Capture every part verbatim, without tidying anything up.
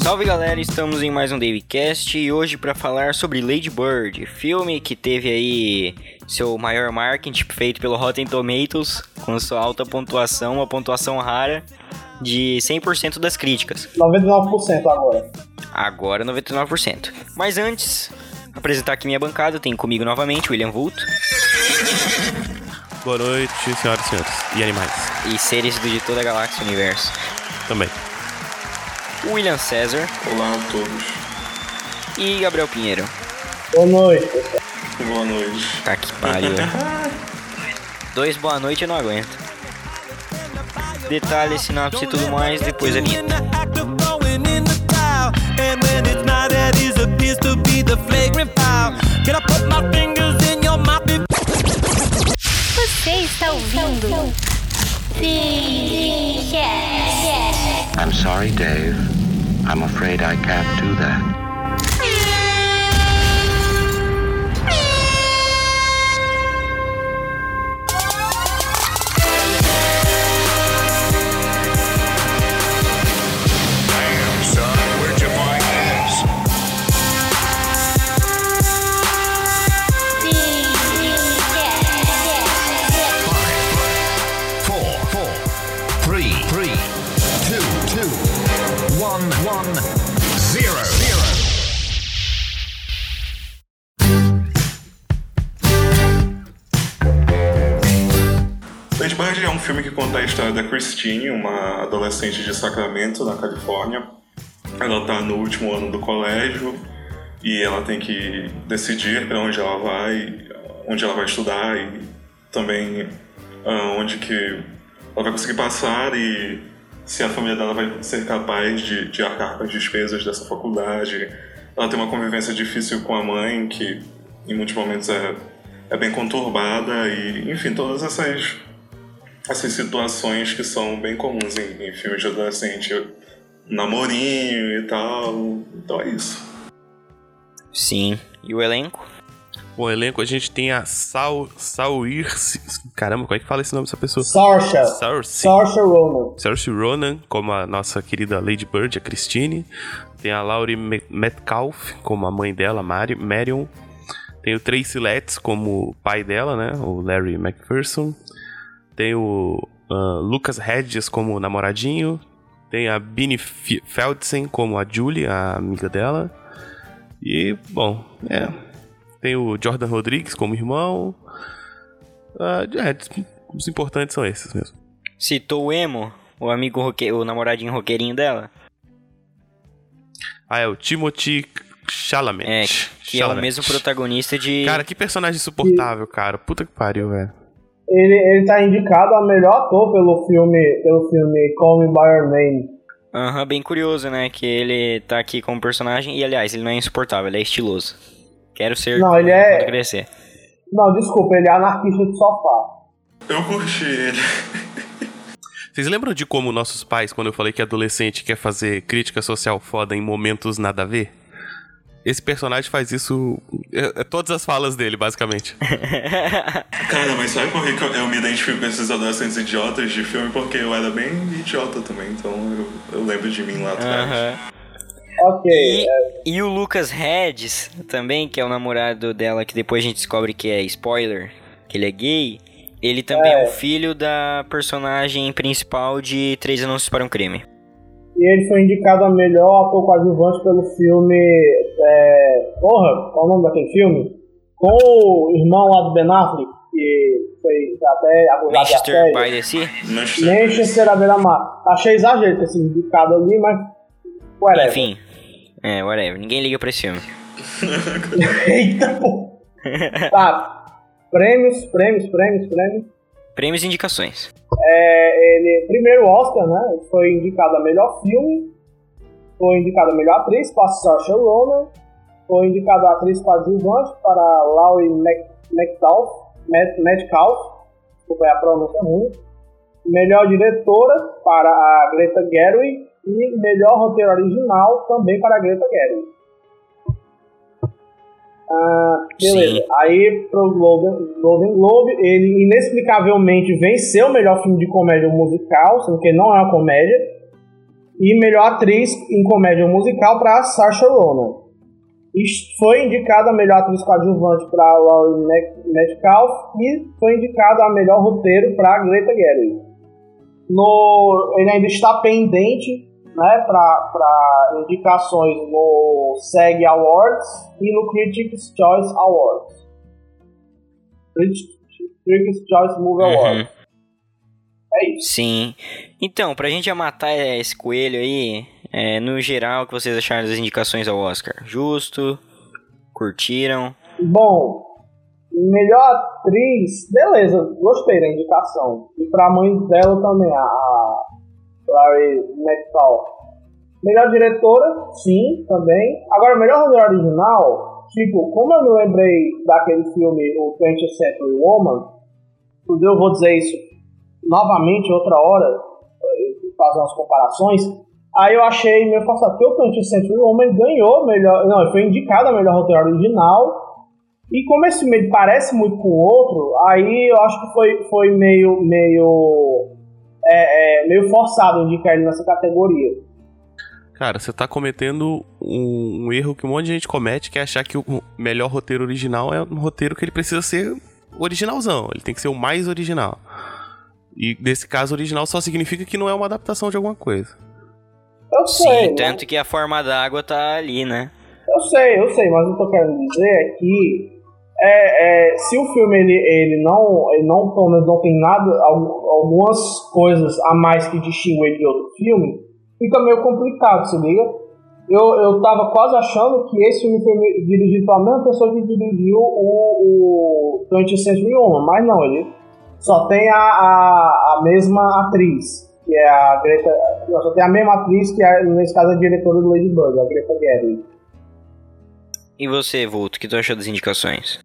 Salve galera, estamos em mais um DavyCast e hoje para falar sobre Lady Bird, filme que teve aí seu maior marketing feito pelo Rotten Tomatoes, com sua alta pontuação, uma pontuação rara de cem por cento das críticas. noventa e nove por cento agora. Agora noventa e nove por cento. Mas antes, apresentar aqui minha bancada, tem comigo novamente o William Vulto. Boa noite, senhoras e senhores, e animais. E seres de toda a galáxia e universo. Também. William César. Olá a todos. E Gabriel Pinheiro. Boa noite, pessoal. Boa noite. Tá que pariu. Dois boa noite eu não aguento. Detalhes, sinopse e tudo mais, depois da vinheta. Você está ouvindo? Sim. I'm sorry, Dave. I'm afraid I can't do that. Damn, son, where'd you find this? Five, four, four, three, three, two, two, one, one, zero, zero. Lady Bird é um filme que conta a história da Christine, uma adolescente de Sacramento, na Califórnia. Ela está no último ano do colégio e ela tem que decidir para onde ela vai, onde ela vai estudar e também uh, onde que ela vai conseguir passar e se a família dela vai ser capaz de, de arcar com as despesas dessa faculdade. Ela tem uma convivência difícil com a mãe, que em muitos momentos é, é bem conturbada e, enfim, todas essas, essas situações que são bem comuns em, em filmes de adolescente, namorinho e tal. Então é isso. Sim. E o elenco? O elenco, a gente tem a Sal... Saoirse... Caramba, como é que fala esse nome dessa pessoa? Saoirse. Saoirse. Saoirse Ronan. Saoirse Ronan, como a nossa querida Lady Bird, a Christine. Tem a Laurie Metcalf, como a mãe dela, Mari... Marion. Tem o Tracy Letts, como o pai dela, né? O Larry McPherson. Tem o uh, Lucas Hedges, como o namoradinho. Tem a Beanie Feldsen, como a Julie, a amiga dela. E, bom, é... Tem o Jordan Rodrigues como irmão. Uh, é, os importantes são esses mesmo. Citou o Emo, o amigo roque... o namoradinho roqueirinho dela. Ah, é o Timothée Chalamet. É, que Chalamet. é o mesmo protagonista de... Cara, que personagem insuportável, cara. Puta que pariu, velho. Ele, ele tá indicado a melhor ator pelo filme, pelo filme Call Me By Your Name. Aham, uhum, bem curioso, né? Que ele tá aqui como personagem. E, aliás, ele não é insuportável, ele é estiloso. Quero ser... Não, ele é... Quando crescer. Não, desculpa, ele é anarquista de sofá. Eu curti ele. Vocês lembram de como nossos pais, quando eu falei que adolescente quer fazer crítica social foda em momentos nada a ver? Esse personagem faz isso... É, é todas as falas dele, basicamente. Cara, mas sabe por que eu me identifico com esses adolescentes idiotas de filme? Porque eu era bem idiota também, então eu, eu lembro de mim lá atrás. Uhum. Ok. E, é... e o Lucas Hedges também, que é o namorado dela, que depois a gente descobre que é spoiler, que ele é gay. Ele também é, é o filho da personagem principal de Três Anúncios para um Crime. E ele foi indicado a melhor ator coadjuvante pelo filme... É... Porra, qual é o nome daquele filme? Com o irmão lá do Ben Affleck, que foi até acusado de Manchester by assédio. the Sea? Manchester à beira-mar. Achei exagero ter sido indicado ali, mas... Whatever. Enfim, é, whatever. Ninguém liga pra esse filme. Eita, pô. Tá. Prêmios, prêmios, prêmios, prêmios. Prêmios e indicações. É, ele, primeiro Oscar, né? Ele foi indicado a melhor filme. Foi indicado a melhor atriz para Saoirse Ronan. Foi indicado a atriz coadjuvante para Laurie Metcalf. Metcalf. Desculpa, a pronúncia ruim. Melhor diretora para a Greta Gerwig. E melhor roteiro original também para a Greta Gerwig. Ah, beleza. Sim. Aí pro Golden, Golden Globe, ele inexplicavelmente venceu o melhor filme de comédia musical, sendo que ele não é uma comédia. E melhor atriz em comédia musical para Saoirse Ronan. E foi indicada a melhor atriz coadjuvante para Laurie Metcalf e foi indicada a melhor roteiro para Greta Gerwig. No, ele ainda está pendente, né, para indicações no SAG Awards e no Critics' Choice Awards. Critics' Choice Movie Uhum. Awards. É isso. Sim. Então, pra gente já matar esse coelho aí, é, no geral, o que vocês acharam das indicações ao Oscar? Justo? Curtiram? Bom, melhor atriz, beleza, gostei da indicação. E pra mãe dela também, a, a Laurie Metcalf. Melhor diretora, sim, também. Agora, melhor roteiro original, tipo, como eu me lembrei daquele filme, o twentieth Century Woman, eu vou dizer isso novamente outra hora, fazer umas comparações. Aí eu achei meio forçado, porque o twentieth Century Woman ganhou melhor, não, ele foi indicado a melhor roteiro original, e como esse meio parece muito com o outro, aí eu acho que foi, foi meio meio é, é, meio forçado indicar ele nessa categoria. Cara, você tá cometendo um, um erro que um monte de gente comete, que é achar que o melhor roteiro original é um roteiro que ele precisa ser originalzão, ele tem que ser o mais original. E nesse caso, original só significa que não é uma adaptação de alguma coisa. Eu sei. Sim, tanto que a forma d'água tá ali, né? Eu sei, eu sei, mas o que eu quero dizer é que é, é, se o filme ele, ele não, ele não, pelo menos não tem nada, algumas coisas a mais que distinguem ele de outro filme, fica meio complicado, se liga? Eu, eu tava quase achando que esse filme foi dirigido pela mesma pessoa que dirigiu o, o twentieth Century Woman, mas não, ele só tem a, a, a mesma atriz, que é a Greta. Só tem a mesma atriz que, é, nesse caso, a diretora do Lady Bird, a Greta Gerwig. E você, Vulto, o que tu achou das indicações?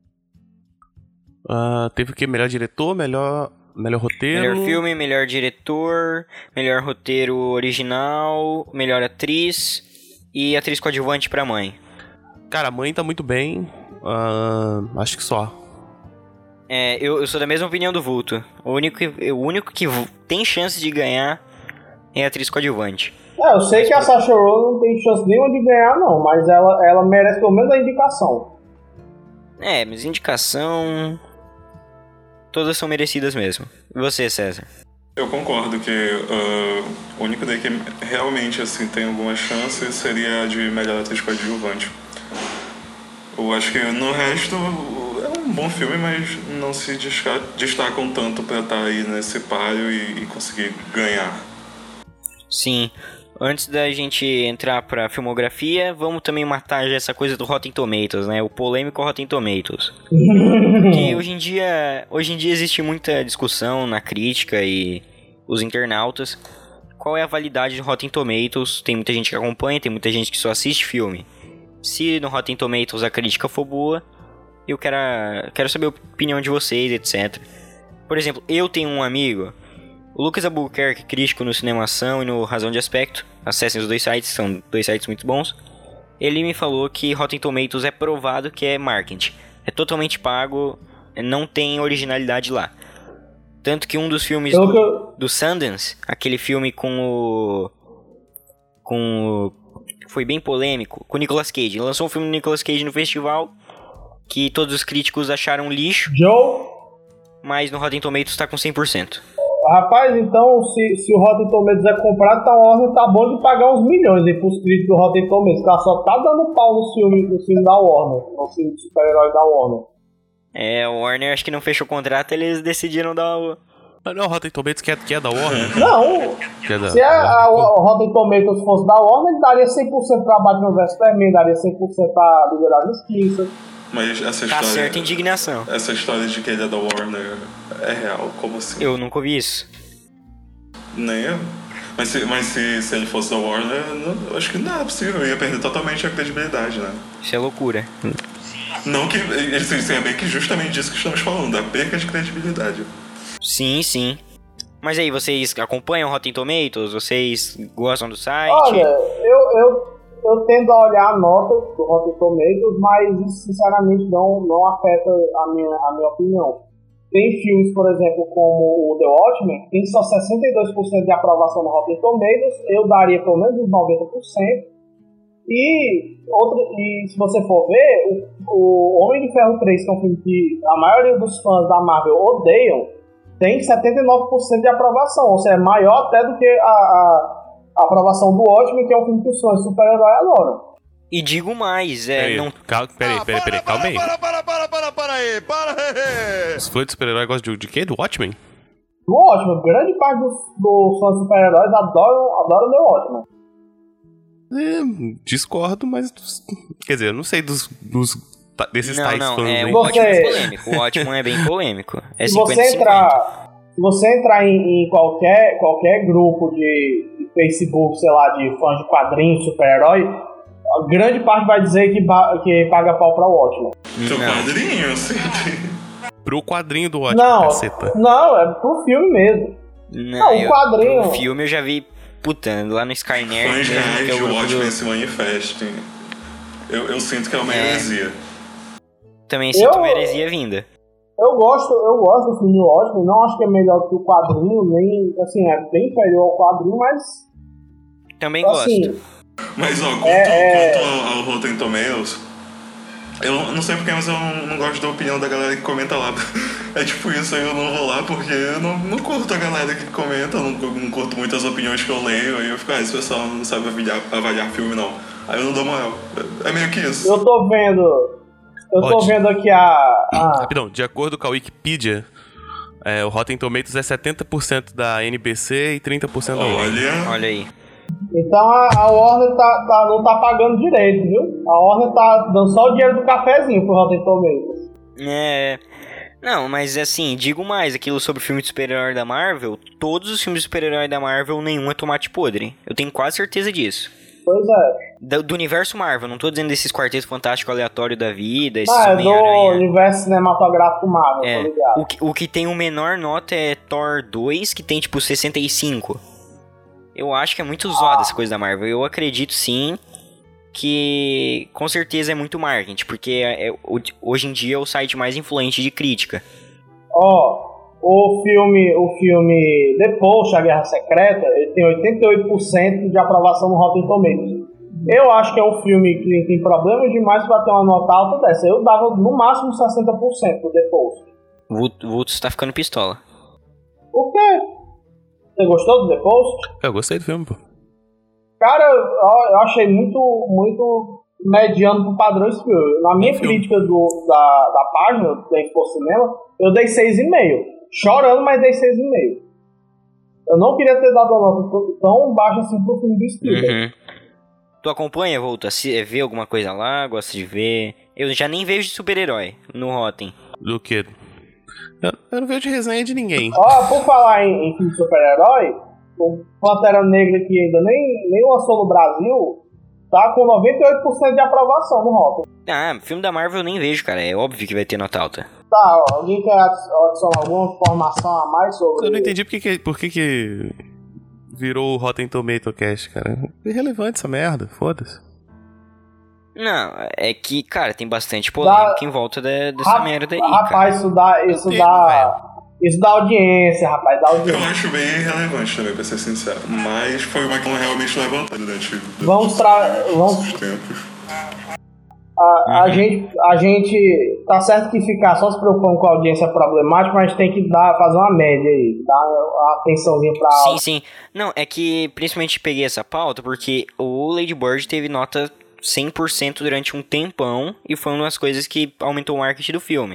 Uh, teve o que? Melhor diretor, melhor, melhor roteiro. Melhor filme, melhor diretor, melhor roteiro original, melhor atriz e atriz coadjuvante pra mãe. Cara, a mãe tá muito bem. Uh, acho que só. É, eu, eu sou da mesma opinião do Vulto. O único, que, o único que tem chance de ganhar é a atriz coadjuvante. É, eu sei que a Saoirse Ronan não tem chance nenhuma de ganhar, não, mas ela, ela merece pelo menos a indicação. É, mas indicação... todas são merecidas mesmo. E você, César? Eu concordo que uh, o único daí que realmente assim, tem alguma chance seria a de melhor atriz coadjuvante. Eu acho que no resto é um bom filme, mas não se destacam tanto pra estar aí nesse páreo e, e conseguir ganhar. Sim. Antes da gente entrar pra filmografia, vamos também matar já essa coisa do Rotten Tomatoes, né? O polêmico Rotten Tomatoes. Porque hoje em dia, hoje em dia existe muita discussão na crítica e os internautas. Qual é a validade do Rotten Tomatoes? Tem muita gente que acompanha, tem muita gente que só assiste filme. Se no Rotten Tomatoes a crítica for boa, eu quero, quero saber a opinião de vocês, etcétera. Por exemplo, eu tenho um amigo... O Lucas Albuquerque, crítico no Cinemação e no Razão de Aspecto, acessem os dois sites, são dois sites muito bons. Ele me falou que Rotten Tomatoes é provado que é marketing, é totalmente pago, não tem originalidade lá. Tanto que um dos filmes do, do Sundance, aquele filme com o... com o... foi bem polêmico, com o Nicolas Cage. Ele lançou um filme do Nicolas Cage no festival, que todos os críticos acharam lixo, Joe? Mas no Rotten Tomatoes tá com cem por cento. Rapaz, então, se, se o Rotten Tomatoes é comprado, então a Warner tá bom de pagar uns milhões aí pros críticos do Rotten Tomatoes, que ela só tá dando pau no filme, no filme da Warner, no filme de super-herói da Warner. É, o Warner acho que não fechou o contrato, eles decidiram dar o... Ah, não, o Rotten Tomatoes que é, que é da Warner. Não, que é da, se a, a, o Rotten Tomatoes fosse da Warner, ele daria cem por cento pra Batman versus Superman, daria cem por cento pra Liga da Justiça. Mas essa Tá história... certa indignação. Essa história de que ele é da Warner é real? Como assim? Eu nunca ouvi isso. Nem eu. Mas, se, mas se, se ele fosse da Warner, não, eu acho que não é possível. Eu ia perder totalmente a credibilidade, né? Isso é loucura. Não que... Eles têm bem que justamente disso que estamos falando, da perca de credibilidade. Sim, sim. Mas aí, vocês acompanham o Rotten Tomatoes? Vocês gostam do site? Olha, eu... eu... Eu tendo a olhar a nota do Rotten Tomatoes, mas isso sinceramente não, não afeta a minha, a minha opinião. Tem filmes, por exemplo, como o The Watchmen, que tem só sessenta e dois por cento de aprovação no Rotten Tomatoes, eu daria pelo menos uns noventa por cento. E, outro, e se você for ver, o, o Homem de Ferro três, que é um filme que a maioria dos fãs da Marvel odeiam, tem setenta e nove por cento de aprovação, ou seja, é maior até do que a, a, a aprovação do Watchmen, que é um filme que os fãs de super-herói adoram. E digo mais, é... Peraí, não... cal- peraí, Ah, peraí, peraí, para, calma aí. para, para, para, para, para aí, para aí. Os fãs de super-herói gostam de, de quê? Do Watchmen? Do Watchmen, grande parte dos, dos fãs de super-heróis adoram, adoram The Watchmen. É, discordo, mas... Quer dizer, eu não sei dos, dos ta- desses Não, tais não, fãs é, aí. o Watchmen é Você- polêmico, o Watchmen é bem polêmico. É se cinquenta você a cinquenta. entrar, se você entrar em, em qualquer, qualquer grupo de, de Facebook, sei lá, de fãs de quadrinhos, super-herói, a grande parte vai dizer que, ba- que paga pau pra Watchmen. Seu Não. quadrinho, assim. Pro quadrinho do Watchmen, Não, caceta. não, é pro filme mesmo. Não, Não, o eu- quadrinho- O filme eu já vi, puta, lá no Skynet Fãs mesmo, reais que é o de grupo Watchmen do... se manifestem. Eu, eu sinto que é uma É. heresia. Também sinto Eu- uma heresia vinda. Eu gosto, eu gosto do filme Watchmen, não acho que é melhor que o quadrinho, nem, assim, é bem inferior ao quadrinho, mas, Também assim, gosto. Mas, ó, quanto, É, é. quanto ao, ao Rotten Tomatoes, eu não sei porque, mas eu não, não gosto da opinião da galera que comenta lá. É tipo isso, aí eu não vou lá porque eu não, não curto a galera que comenta, eu não, não curto muito as opiniões que eu leio, aí eu fico, ah, esse pessoal não sabe avaliar, avaliar filme, não. Aí eu não dou moral. É meio que isso. eu tô vendo, eu tô Pode. vendo aqui a... a Rapidão, de acordo com a Wikipedia, é, o Rotten Tomatoes é setenta por cento da N B C e trinta por cento da Warner. Olha, Olha aí. então a, a Warner tá, tá, não tá pagando direito, viu? A Warner tá dando só o dinheiro do cafezinho pro Rotten Tomatoes. É... Não, mas assim, digo mais, aquilo sobre o filme de super-herói da Marvel, todos os filmes de super-herói da Marvel, nenhum é tomate podre. Eu tenho quase certeza disso. Pois é. Do, do universo Marvel, não tô dizendo desses quartetos fantásticos aleatórios da vida, esses Ah, é do Homem-Aranha. universo cinematográfico Marvel, É, tá ligado? o que, o que tem o menor nota é Thor dois, que tem tipo sessenta e cinco. Eu acho que é muito zoada essa coisa da Marvel. Eu acredito sim que com certeza é muito marketing, porque é, é- o- hoje em dia é o site mais influente de crítica. Ó, o filme, o filme The Post, A Guerra Secreta, ele tem oitenta e oito por cento de aprovação no Rotten Tomatoes. Eu acho que é um filme que tem problemas demais pra ter uma nota alta dessa. Eu dava no máximo sessenta por cento pro The Post. O Vultus tá ficando pistola. Por quê? Você gostou do The Post? Eu gostei do filme, pô. Cara, eu, eu achei muito, muito mediano pro padrão esse filme. Na minha Bom filme. crítica do, da, da página do Info Cinema, eu dei seis vírgula cinco. Chorando, mas dei seis vírgula cinco. Eu não queria ter dado uma nota tão baixa assim pro filme do Spielberg. Uhum. Tu acompanha, Volta? Se vê alguma coisa lá, gosta de ver? Eu já nem vejo de super-herói no Rotten. Do que? Eu, eu não vejo resenha de ninguém. Ó, por falar em, em filme de super-herói, o Pantera Negra, que ainda nem, nem lançou no Brasil, tá com noventa e oito por cento de aprovação no Rotten. Ah, filme da Marvel eu nem vejo, cara. É óbvio que vai ter nota alta. Tá, ó, alguém quer adicionar alguma informação a mais sobre... Eu não entendi por que, que, por que, que virou o Rotten Tomato Cast, cara. É irrelevante essa merda, foda-se. Não, é que, cara, tem bastante polêmica Dá- em volta da- dessa Ra- merda aí, cara. Rapaz, isso dá, isso tenho, dá, isso dá audiência, rapaz, dá eu audiência. acho bem irrelevante também, pra ser sincero. Mas foi uma que não realmente levantou durante Vamos tra... vamos os tempos. a, a gente a gente tá certo que ficar só se preocupando com a audiência é problemático, mas tem que dar fazer uma média aí, dar uma atençãozinha pra Sim, sim. Não, é que principalmente peguei essa pauta porque o Lady Bird teve nota cem por cento durante um tempão e foi uma das coisas que aumentou o marketing do filme.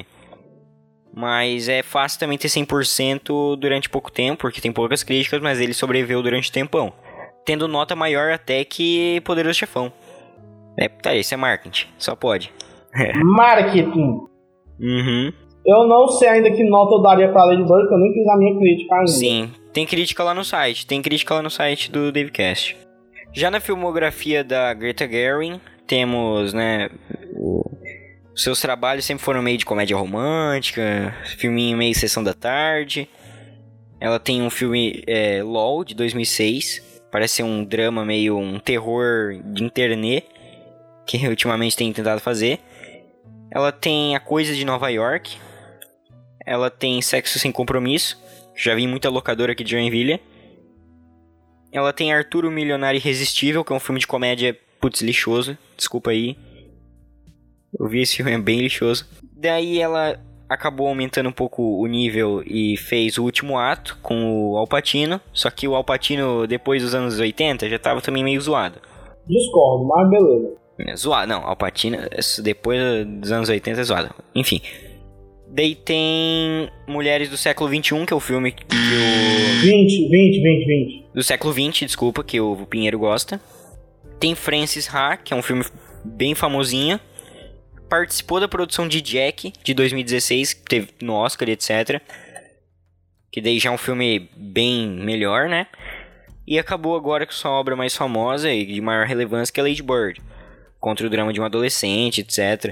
Mas é fácil também ter cem por cento durante pouco tempo, porque tem poucas críticas, mas ele sobreviveu durante um tempão. Tendo nota maior até que Poderoso Chefão. É, tá, isso é marketing, só pode. marketing. Uhum. Eu não sei ainda que nota eu daria pra Lady Bird, porque eu nem fiz a minha crítica ainda. Sim, tem crítica lá no site, tem crítica lá no site do Davecast. Já na filmografia da Greta Gerwig, temos, né, o- seus trabalhos sempre foram meio de comédia romântica, filminho meio Sessão da Tarde. Ela tem um filme, é, LOL, de dois mil e seis, parece ser um drama meio, um terror de internet, que ultimamente tem tentado fazer. Ela tem A Coisa de Nova York. ela tem Sexo Sem Compromisso, já vi muita locadora aqui de Joinville. Ela tem Arthur o Milionário Irresistível, que é um filme de comédia, putz, lixoso, desculpa aí. Eu vi esse filme, é bem lixoso. Daí ela acabou aumentando um pouco o nível e fez O Último Ato com o Al Pacino, só que o Al Pacino, depois dos anos oitenta, já tava também meio zoado. Discordo, mas beleza. É, zoado, não, Al Pacino, depois dos anos oitenta é zoado. Enfim. Daí tem Mulheres do Século vinte e um, que é o filme que o... vinte, vinte, vinte, vinte. Do século vinte, desculpa, que o Pinheiro gosta. Tem Francis Ha, que é um filme bem famosinho. Participou da produção de Jack, de dois mil e dezesseis, que teve no Oscar, etcétera. Que daí já é um filme bem melhor, né? E acabou agora com sua obra mais famosa e de maior relevância, que é Lady Bird. Contra o drama de um adolescente, etcétera.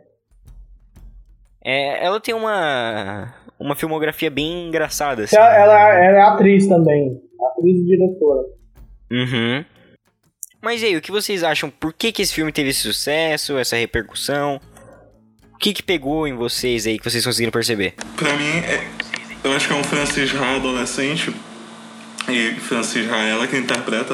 É, ela tem uma, uma filmografia bem engraçada, assim. Ela, ela, ela é atriz também. Atriz e diretora. Uhum. Mas e aí, o que vocês acham? Por que, que esse filme teve esse sucesso, essa repercussão? O que que pegou em vocês aí, que vocês conseguiram perceber? Pra mim, é, eu acho que é um Francis Ha adolescente. E Francis Ha, ela que interpreta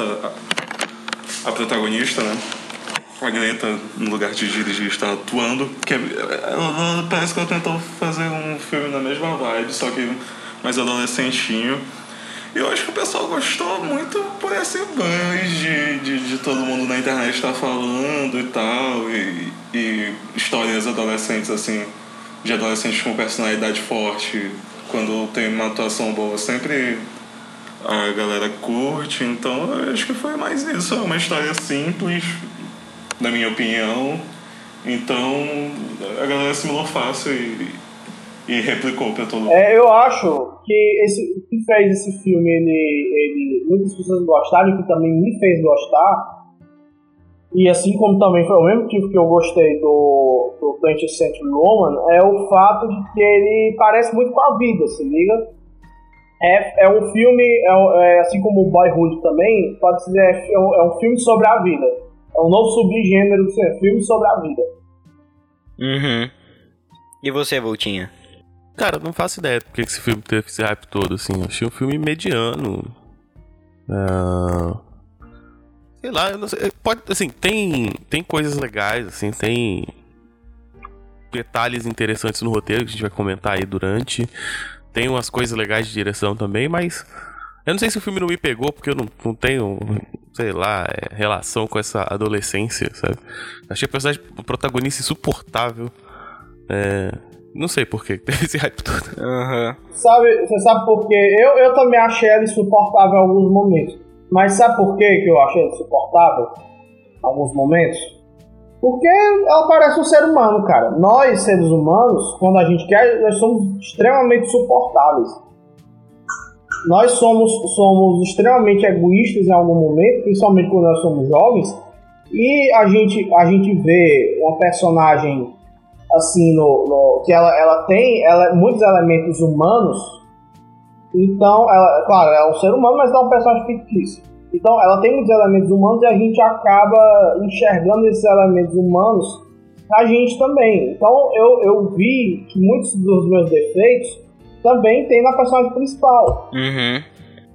a, a protagonista, né? A Greta, no lugar de dirigir, está atuando. Que é, ela, parece que ela tentou fazer um filme na mesma vibe, só que mais adolescentinho. Eu acho que o pessoal gostou muito por esse buzz de, de, de todo mundo na internet estar falando e tal. E, e histórias adolescentes, assim, de adolescentes com personalidade forte. Quando tem uma atuação boa, sempre a galera curte. Então, eu acho que foi mais isso. É uma história simples, na minha opinião. Então, a galera assimilou fácil e, e replicou pra todo mundo. É, eu acho que esse, o que fez esse filme, ele, ele, muitas pessoas gostaram, que também me fez gostar, e assim como também foi o mesmo motivo que eu gostei do, do twentieth Century Woman, é o fato de que ele parece muito com a vida, se liga? É, é um filme, é, é, assim como o Boyhood também, pode dizer, é um, é um filme sobre a vida. É um novo subgênero do cinema, filme sobre a vida. Uhum. E você, Voltinha? Cara, não faço ideia do que esse filme teve esse hype todo, assim. Eu achei um filme mediano. Uh... Sei lá, eu não sei. Pode, assim, tem, tem coisas legais, assim, tem detalhes interessantes no roteiro que a gente vai comentar aí durante. Tem umas coisas legais de direção também, mas eu não sei se o filme não me pegou, porque eu não, não tenho, sei lá, é, relação com essa adolescência, sabe? Achei o personagem, o protagonista insuportável. É... Não sei por que teve esse hype todo. Uhum. Sabe, você sabe por quê? Eu, eu também achei ela insuportável em alguns momentos. Mas sabe por quê que eu achei ela insuportável em alguns momentos? Porque ela parece um ser humano, cara. Nós, seres humanos, quando a gente quer, nós somos extremamente suportáveis. Nós somos, somos extremamente egoístas em algum momento, principalmente quando nós somos jovens. E a gente, a gente vê uma personagem assim, no, no, que ela, ela tem ela, muitos elementos humanos. Então, ela, claro, ela é um ser humano, mas é um personagem fictício. Então, ela tem muitos elementos humanos e a gente acaba enxergando esses elementos humanos na gente também. Então, eu, eu vi que muitos dos meus defeitos também tem na personagem principal. Uhum.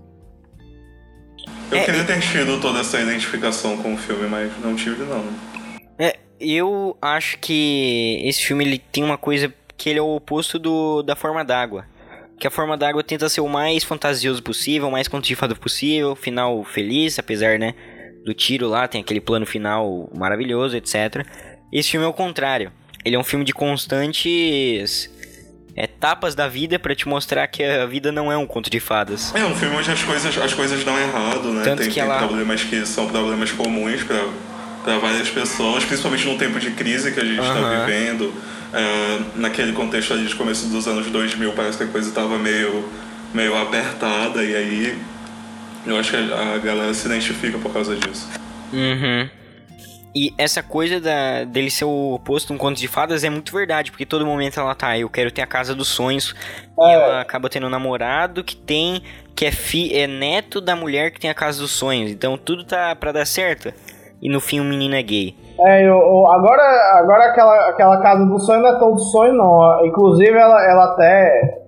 Eu é, queria ter tido toda essa identificação com o filme, mas não tive, não. É, eu acho que esse filme ele tem uma coisa que ele é o oposto do, da Forma d'Água. Que a Forma d'Água tenta ser o mais fantasioso possível, o mais conto de fada possível, final feliz, apesar, né, do tiro lá, tem aquele plano final maravilhoso, etcétera. Esse filme é o contrário. Ele é um filme de constantes etapas da vida pra te mostrar que a vida não é um conto de fadas. É um filme onde as coisas, as coisas dão errado, né? Tanto tem, que tem ela... problemas que são problemas comuns pra, pra várias pessoas, principalmente no tempo de crise que a gente uhum. tá vivendo. É, naquele contexto ali de começo dos anos dois mil, parece que a coisa tava meio, meio apertada, e aí eu acho que a, a galera se identifica por causa disso. Uhum. E essa coisa da, dele ser o oposto de um conto de fadas é muito verdade, porque todo momento ela tá, eu quero ter a casa dos sonhos, é. E ela acaba tendo um namorado que tem, que é, fi, é neto da mulher que tem a casa dos sonhos, então tudo tá pra dar certo, e no fim o menino é gay. É, eu, eu, agora, agora aquela, aquela casa do sonho não é tão do sonho não, inclusive ela, ela até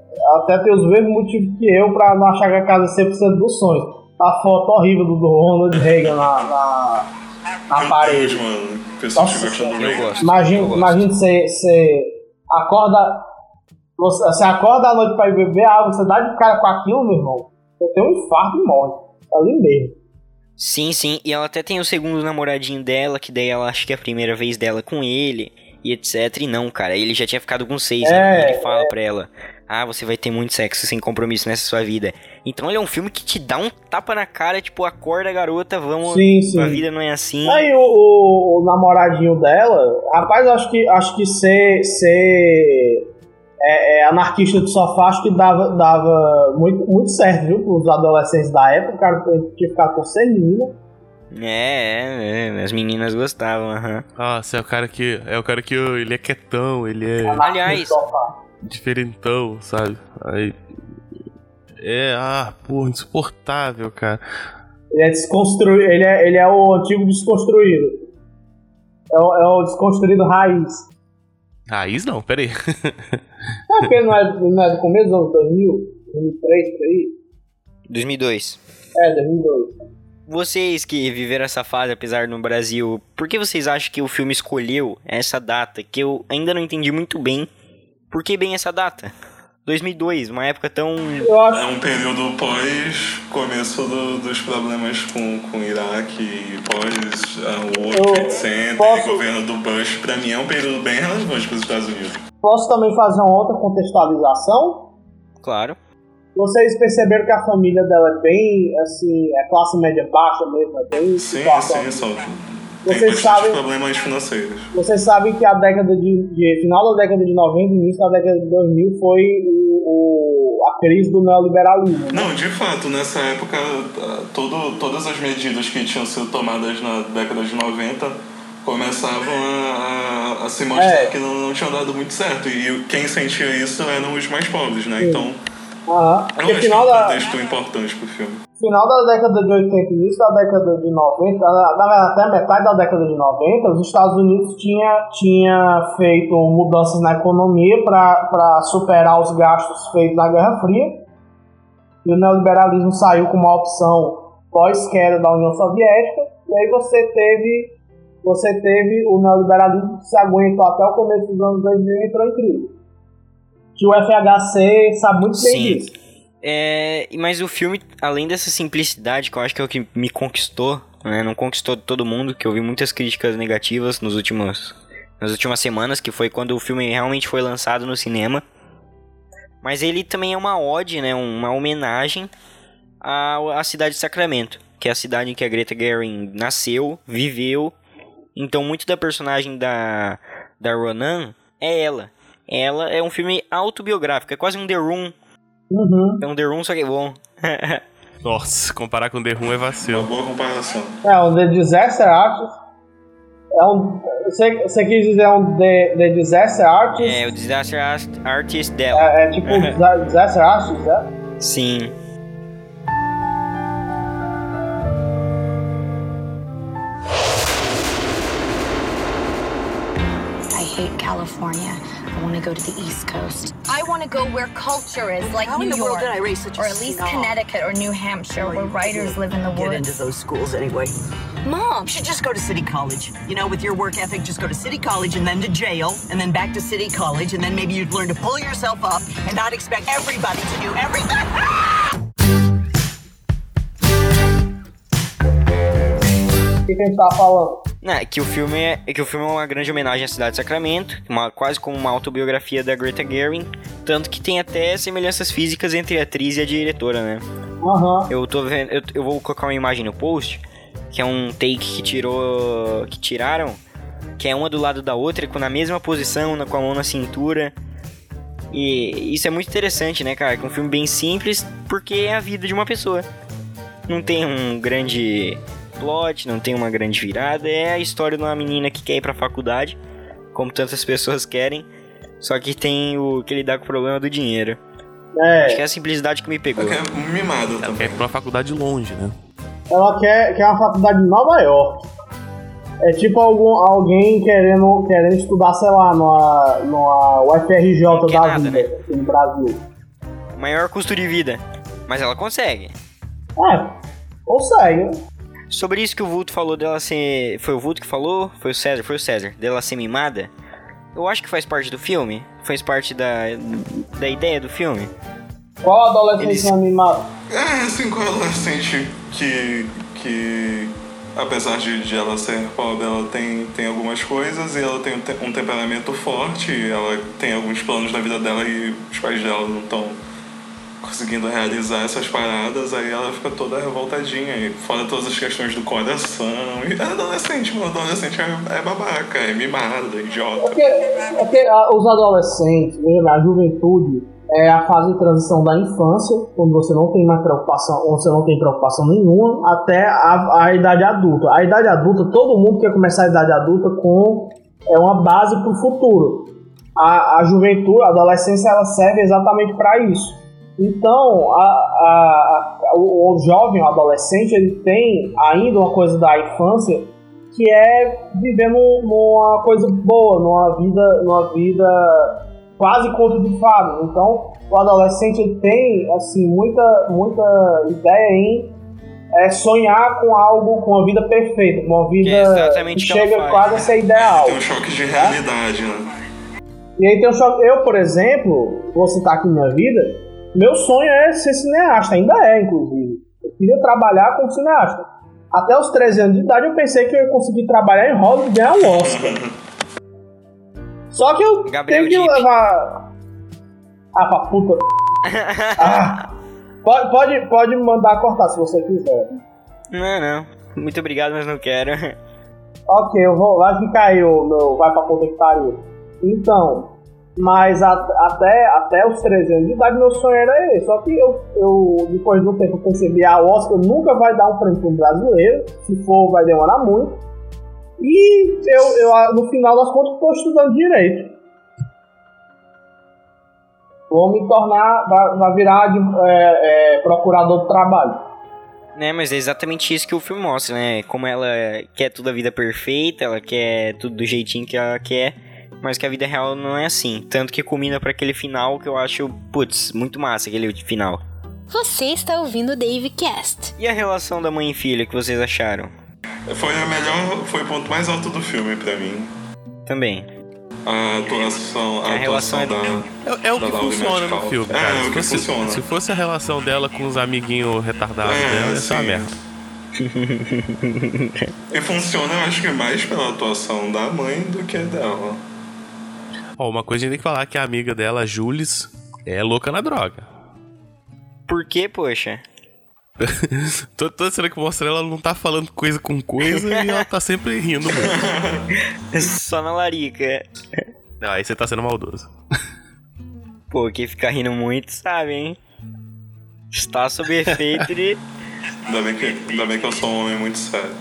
até tem os mesmos motivos que eu pra não achar que a casa é cem por cento dos sonhos. A foto horrível do Ronald Reagan na, na, na Meu parede. Deus, mano. O pessoal Nossa, fica achando eu Reagan. gosto. Imagina, imagina você, você acorda. Você, você acorda à noite pra ir beber água, você dá de cara com aquilo, meu irmão. Você tem um infarto e morre. Ali mesmo. Sim, sim. E ela até tem o segundo namoradinho dela, que daí ela acha que é a primeira vez dela com ele, e etc. E não, cara, ele já tinha ficado com seis, É, né? E ele fala pra ela: ah, você vai ter muito sexo sem compromisso nessa sua vida. Então ele é um filme que te dá um tapa na cara, tipo, acorda garota, vamos, Sim, sim. a vida não é assim. Aí o, o, o namoradinho dela, rapaz, eu acho que, acho que ser, ser é, é, anarquista do sofá, acho que dava, dava muito, muito certo, viu, pros adolescentes da época. O cara tinha que ficar com seis meninas. É, é, é, as meninas gostavam, aham. Nossa, é o cara que. É o cara que oh, ele é quietão, ele é Aliás, diferentão, sabe? Aí. É, ah, porra, insuportável, cara. Ele é desconstruído, ele é, ele é o antigo desconstruído. É o, é o desconstruído raiz. Raiz não, peraí. É porque ele não é, não é do começo dos anos dois mil, dois mil e três, por aí? dois mil e dois. É, dois mil e dois. Vocês que viveram essa fase, apesar no Brasil, por que vocês acham que o filme escolheu essa data? Que eu ainda não entendi muito bem. Por que bem essa data? dois mil e dois, uma época tão... Eu acho... É um período pós começo do, dos problemas com, com o Iraque, pós uh, o World Trade Center, posso... e governo do Bush. Pra mim é um período bem relevante para os Estados Unidos. Posso também fazer uma outra contextualização? Claro. Vocês perceberam que a família dela é bem, assim, é classe média baixa mesmo, é bem Sim, situação. sim, só. Vocês Tem bastante sabem, problemas financeiros. vocês sabem que a década de, de final da década de noventa e início da década de dois mil foi o, o, a crise do neoliberalismo. Né? Não, de fato, nessa época, todo, todas as medidas que tinham sido tomadas na década de noventa começavam a, a, a se mostrar É. que não, não tinham dado muito certo. E quem sentia isso eram os mais pobres, né? Sim. Então, Aham. eu Porque acho final que é um da, contexto importante pro filme. final da década de oitenta e início da década de noventa, na na verdade até metade da década de noventa, os Estados Unidos tinha, tinha feito mudanças na economia para superar os gastos feitos na Guerra Fria, e o neoliberalismo saiu como uma opção pós-queda da União Soviética, e aí você teve, você teve o neoliberalismo que se aguentou até o começo dos anos dois mil e entrou em crise. Que o F H C sabe muito bem Sim. disso. É, mas o filme, além dessa simplicidade, que eu acho que é o que me conquistou, né? Não conquistou todo mundo, que eu vi muitas críticas negativas nos últimos, nas últimas semanas, que foi quando o filme realmente foi lançado no cinema. Mas ele também é uma ode, né? Uma homenagem à, à cidade de Sacramento, que é a cidade em que a Greta Gerwig nasceu, viveu. Então muito da personagem da, da Ronan é ela. Ela é um filme autobiográfico, é quase um The Room. Uhum. É um The Room, só que é bom. Nossa, comparar com The Room é Uma vacilo. boa comparação. É, um The Disaster Artist. É um. Você, você quis dizer um The, The Disaster Artist? É, o Disaster Art- Artist dela. É, é tipo Disa- Disaster Artist, né? Sim. I hate California. I want to go to the East Coast. I want to go where culture is, like How New in the York, world did I raise such a or at least snob? Connecticut or New Hampshire, where writers live in the Get into woods. those schools anyway. Mom, You should just go to City College. You know, with your work ethic, just go to City College and then to jail, and then back to City College, and then maybe you'd learn to pull yourself up and not expect everybody to do everything. O que, que a gente tava falando? Não, é que o filme é, é que o filme é uma grande homenagem à cidade de Sacramento, uma, quase como uma autobiografia da Greta Gerwig, tanto que tem até semelhanças físicas entre a atriz e a diretora, né? Aham. Eu tô vendo, eu, eu vou colocar uma imagem no post, que é um take que tirou, que tiraram, que é uma do lado da outra, com na mesma posição, na, com a mão na cintura. E isso é muito interessante, né, cara? Que é um filme bem simples, porque é a vida de uma pessoa. Não tem um grande plot, não tem uma grande virada. É a história de uma menina que quer ir pra faculdade, como tantas pessoas querem, só que tem o que lidar com o problema do dinheiro. É. Acho que é a simplicidade que me pegou. Ela quer mimado Ela também. quer ir pra uma faculdade longe, né? Ela quer, quer uma faculdade em Nova York. É tipo algum, alguém querendo, querendo estudar, sei lá, numa, numa U F R J Não quer da nada, vida, né? aqui no Brasil. maior custo de vida. Mas ela consegue. É, consegue. Sobre isso que o Vulto falou dela ser... Foi o Vulto que falou? Foi o César? Foi o César. Dela ser mimada. Eu acho que faz parte do filme. Faz parte da, da ideia do filme. Qual adolescente Eles... mimado? É, assim, qual adolescente que... que... Apesar de, de ela ser pobre, ela tem, tem algumas coisas e ela tem um, te, um temperamento forte. Ela tem alguns planos na vida dela e os pais dela não estão conseguindo realizar essas paradas. Aí ela fica toda revoltadinha. E fora todas as questões do coração. E é adolescente, mano. Adolescente é, é babaca, é mimado, é idiota. Porque, porque os adolescentes, a juventude, é a fase de transição da infância, quando você não tem mais preocupação, ou você não tem preocupação nenhuma, até a, a idade adulta. A idade adulta, todo mundo quer começar a idade adulta com é uma base para o futuro. A, a juventude, a adolescência, ela serve exatamente para isso. Então, a, a, a, o, o jovem, o adolescente, ele tem ainda uma coisa da infância que é viver num, numa coisa boa, numa vida, numa vida quase conto de fadas. Então, o adolescente ele tem assim, muita, muita ideia em é, sonhar com algo, com uma vida perfeita, com uma vida que, que chega faz, quase né? a ser ideal. Tem um choque de realidade, né? E aí tem um choque. Eu, por exemplo, vou citar aqui minha vida, meu sonho é ser cineasta, ainda é, inclusive. Eu queria trabalhar como cineasta. Até os treze anos de idade eu pensei que eu ia conseguir trabalhar em Hollywood e ganhar um Oscar. Só que eu Gabriel tenho que Dick. levar... Ah, pra puta... ah, pode, pode, pode me mandar cortar se você quiser. Não, não. Muito obrigado, mas não quero. Ok, eu vou... Vai ficar aí o meu... Vai pra puta que pariu. Então... Mas a, até, até os treze anos de idade meu sonho era esse. Só que eu, eu depois de um tempo, eu percebi a Oscar nunca vai dar um prêmio pro brasileiro. Se for, vai demorar muito. E eu, eu no final das contas, estou estudando direito. Vou me tornar, vai, vai virar de, é, é, procurador do trabalho. Né, mas é exatamente isso que o filme mostra, né? Como ela quer tudo a vida perfeita, ela quer tudo do jeitinho que ela quer, mas que a vida real não é assim. Tanto que culmina para aquele final que eu acho, putz, muito massa aquele final. Você está ouvindo o DaveCast. E a relação da mãe e filha, que vocês acharam? Foi a melhor, foi o ponto mais alto do filme pra mim. Também. A atuação, a, a atuação relação da... É, é o que funciona no filme, cara. É, é o que se, funciona. Se fosse a relação dela com os amiguinhos retardados é, dela, ia ser uma merda. E funciona, eu acho que mais pela atuação da mãe do que dela. Ó, uma coisa a gente tem que falar que a amiga dela, a Jules, é louca na droga. Por quê, poxa? Toda cena que mostra ela, ela não tá falando coisa com coisa e ela tá sempre rindo muito. Só na larica. Não, aí você tá sendo maldoso. Pô, quem fica rindo muito sabe, hein? Está sob efeito de... Ainda bem que, ainda bem que eu sou um homem muito sério.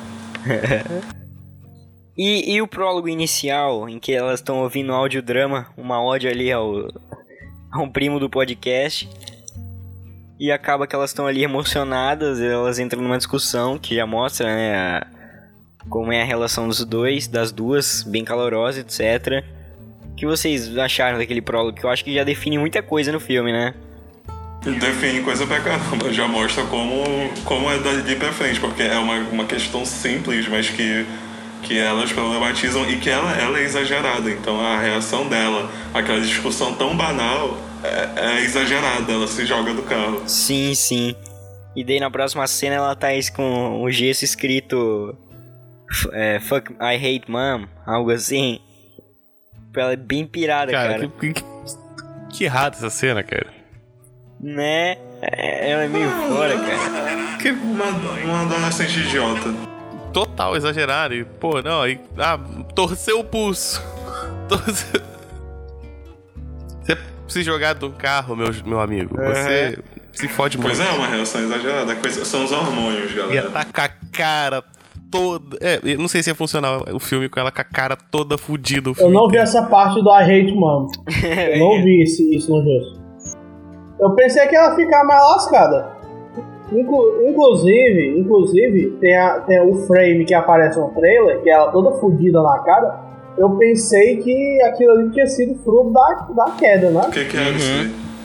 e, e o prólogo inicial, em que elas estão ouvindo audiodrama, uma ódio ali ao, ao primo do podcast... E acaba que elas estão ali emocionadas, elas entram numa discussão que já mostra, né, a, como é a relação dos dois, das duas, bem calorosa, etcétera. O que vocês acharam daquele prólogo? Que eu acho que já define muita coisa no filme, né? Define coisa pra caramba, já mostra como, como é dali pra frente, porque é uma, uma questão simples, mas que, que elas problematizam e que ela, ela é exagerada. Então a reação dela, aquela discussão tão banal... É, é exagerada, ela se joga do carro. Sim, sim. E daí na próxima cena ela tá com o gesso escrito é, Fuck, I hate mom, algo assim. Ela é bem pirada, cara. cara. Que, que, que errado essa cena, cara. Né? É, ela é meio fora, cara. Que uma, uma adolescente idiota. Total exagerado. E, pô, não, aí. Ah, torceu o pulso. Torceu. Você se jogar do carro, meu, meu amigo, você uhum. se fode muito. Pois é, uma reação exagerada. Coisa, são os hormônios, galera. E ela tá com a cara toda... É, eu não sei se ia funcionar o filme com ela com a cara toda fodida. Eu não vi essa parte do I Hate Mom. Eu não vi isso, isso no gesto. Eu pensei que ela ia ficar mais lascada. Inclu- inclusive, inclusive tem, a, tem o frame que aparece no trailer, que ela toda fodida na cara. Eu pensei que aquilo ali tinha sido fruto da, da queda, né? O que, que era uhum. isso aí?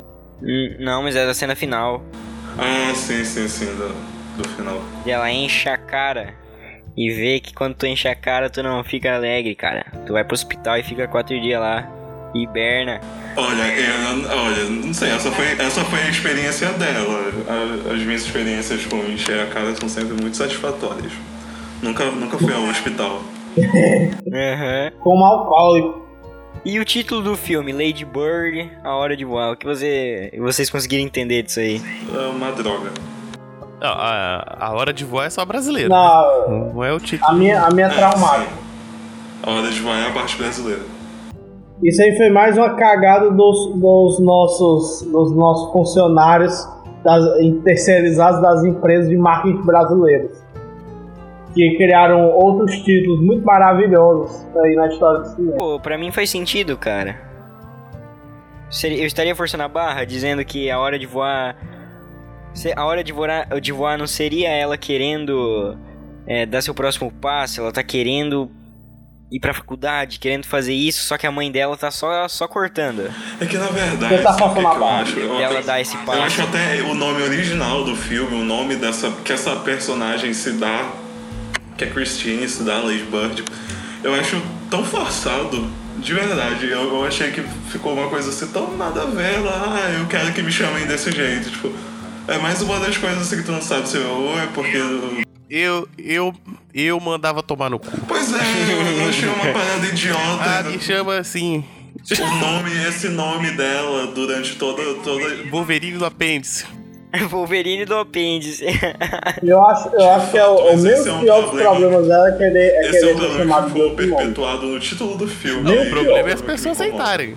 Hum, não, mas é da cena final. Ah, sim, sim, sim, do, do final. E ela enche a cara e vê que quando tu enche a cara, tu não fica alegre, cara. Tu vai pro hospital e fica quatro dias lá. Hiberna. Olha, eu, olha, não sei, essa foi, essa foi a experiência dela. A, as minhas experiências com encher a cara são sempre muito satisfatórias. Nunca, nunca fui ao hospital. Uhum. Como alcoólico. E o título do filme, Lady Bird, A Hora de Voar, o que você, vocês conseguiram entender disso aí? É uma droga. Não, a, a Hora de Voar é só brasileira. Não, né? Não é o título. A minha, a minha é traumática. A Hora de Voar é a parte brasileira. Isso aí foi mais uma cagada dos, dos, nossos, dos nossos funcionários das, terceirizados das empresas de marketing brasileiras, que criaram outros títulos muito maravilhosos aí na história do cinema. Pô, pra mim faz sentido, cara. Eu estaria forçando a barra dizendo que a hora de voar... A hora de voar, de voar não seria ela querendo é, dar seu próximo passo, ela tá querendo ir pra faculdade, querendo fazer isso, só que a mãe dela tá só, só cortando. É que na verdade, Você tá sabe o que, que eu barra. acho? Eu, ela eu, dá esse passo. eu acho até o nome original do filme, o nome dessa, que essa personagem se dá, que a Christine se dá, a Lady Bird, eu acho tão forçado, de verdade. Eu, eu achei que ficou uma coisa assim tão nada a ver lá, ah, eu quero que me chamem desse jeito, tipo, é mais uma das coisas assim que tu não sabe se ou é porque... Eu, eu, eu mandava tomar no cu. Pois é, eu achei uma parada idiota. Ah, me chama assim. O nome, esse nome dela durante toda... toda... Wolverine do apêndice. Wolverine do apêndice. Eu acho, eu acho que é o, o mesmo é um pior dos problemas dela é querer, é esse querer é um ser problema chamado que de ficou outro nome. perpetuado no título do filme. Não, e o problema é eu- as pessoas aceitarem.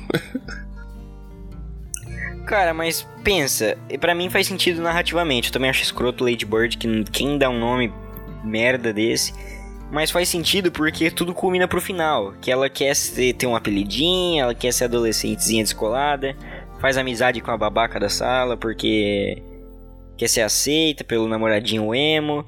Cara, mas pensa, pra mim faz sentido narrativamente. Eu também acho escroto Lady Bird, que quem dá um nome merda desse. Mas faz sentido porque tudo culmina pro final. Que ela quer ser, ter um apelidinho, ela quer ser adolescentezinha descolada, faz amizade com a babaca da sala porque quer ser aceita pelo namoradinho emo.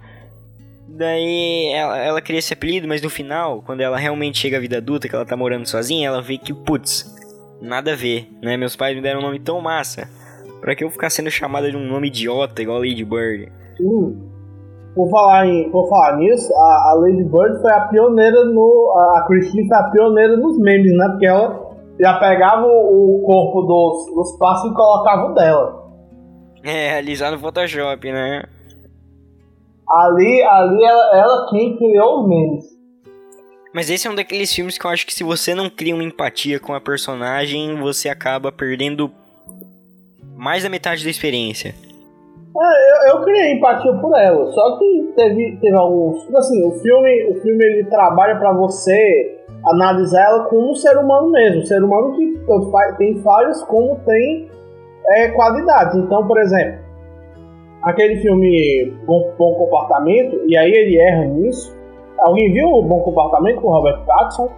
Daí ela, ela cria esse apelido, mas no final, quando ela realmente chega à vida adulta, que ela tá morando sozinha, ela vê que, putz, nada a ver, né? Meus pais me deram um nome tão massa, pra que eu ficar sendo chamada de um nome idiota igual Lady Bird? Hum. Por falar, em, por falar nisso, a, a Lady Bird foi a pioneira no... A Christine foi a pioneira nos memes, né? Porque ela já pegava o, o corpo dos, dos passos e colocava o dela. É, alisar no Photoshop, né? Ali, ali ela, ela quem criou os memes. Mas esse é um daqueles filmes que eu acho que se você não cria uma empatia com a personagem, você acaba perdendo mais da metade da experiência. É, eu, eu criei empatia por ela, só que teve, teve alguns... Tipo assim, o filme, o filme ele trabalha pra você analisar ela como um ser humano mesmo. Um ser humano que tem falhas como tem é, qualidades. Então, por exemplo, aquele filme Bom, Bom Comportamento, e aí ele erra nisso. Alguém viu o Bom Comportamento com o Robert Pattinson?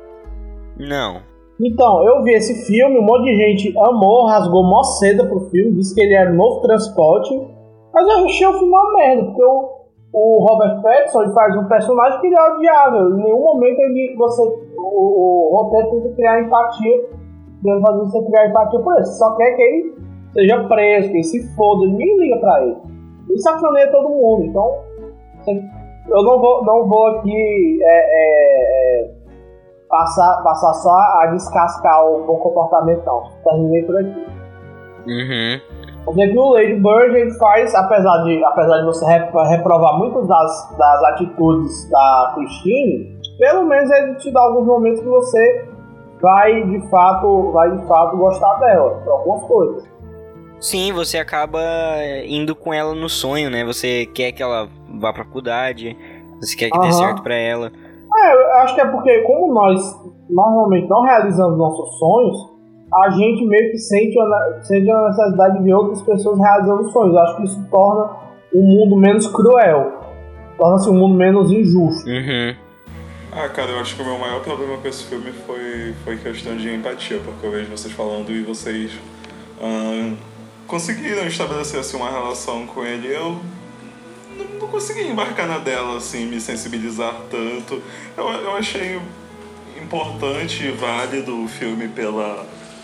Não. Então, eu vi esse filme, um monte de gente amou, rasgou mó seda pro filme, disse que ele era um novo transporte, mas eu achei o filme uma merda, porque o, o Robert Pattinson ele faz um personagem que ele é odiável, em nenhum momento ele, você, o, o roteiro tem que criar empatia, deve fazer você criar empatia por ele, só quer que ele seja preso, que ele se foda, ninguém liga pra ele. Ele sacaneia todo mundo, então eu não vou, não vou aqui é, é, é, passar, passar só a descascar o Bom Comportamento, não. Terminei por aqui. Uhum. Porque que o Lady Bird ele faz, apesar de, apesar de você reprovar muitas das, das atitudes da Christine, pelo menos ele te dá alguns momentos que você vai de fato, vai de fato gostar dela, por algumas coisas. Sim, você acaba indo com ela no sonho, né? Você quer que ela vá pra faculdade, você quer que Aham. dê certo pra ela. É, eu acho que é porque como nós normalmente não realizamos nossos sonhos, a gente meio que sente a, sente a necessidade de ver outras pessoas realizando sonhos. Eu acho que isso torna o mundo menos cruel, torna-se um mundo menos injusto. Uhum. Ah, cara, eu acho que o meu maior problema com esse filme foi, foi questão de empatia, porque eu vejo vocês falando e vocês hum, conseguiram estabelecer assim, uma relação com ele. Eu não, não consegui embarcar na dela, assim, me sensibilizar tanto. Eu, eu achei importante e válido o filme pela,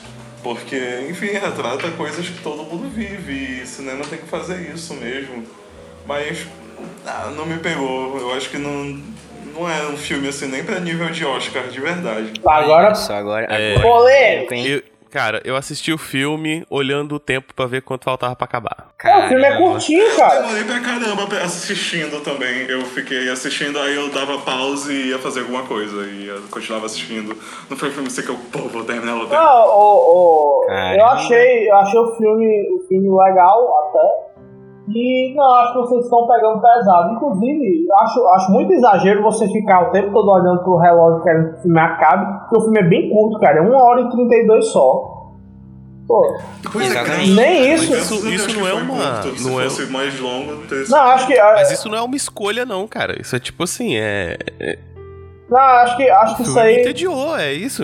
Porque, enfim, retrata coisas que todo mundo vive e cinema tem que fazer isso mesmo. Mas ah, não me pegou. Eu acho que não, não é um filme assim nem pra nível de Oscar, de verdade. Agora... Só agora... É, agora polêmico, eu, cara, eu assisti o filme olhando o tempo pra ver quanto faltava pra acabar. Cara, o filme é curtinho, cara. Eu demorei pra caramba assistindo também. Eu fiquei assistindo, aí eu dava pause e ia fazer alguma coisa. E eu continuava assistindo. Não foi um filme assim que eu, pô, vou terminar, vou terminar. Não, o, o, eu achei, eu achei o filme, o filme legal até. E não, acho que vocês estão pegando pesado. Inclusive, acho, acho muito exagero você ficar o tempo todo olhando pro relógio querendo que o filme acabe, porque o filme é bem curto, cara. É uma hora e trinta e dois só. Pô, Exatamente. nem isso. Mas isso, isso não é uma. Curto, não se é... fosse mais longo, teria... Não, acho que. Mas isso não é uma escolha, não, cara. Isso é tipo assim, é. é... Não, acho que, acho que isso aí. Entediou, é isso.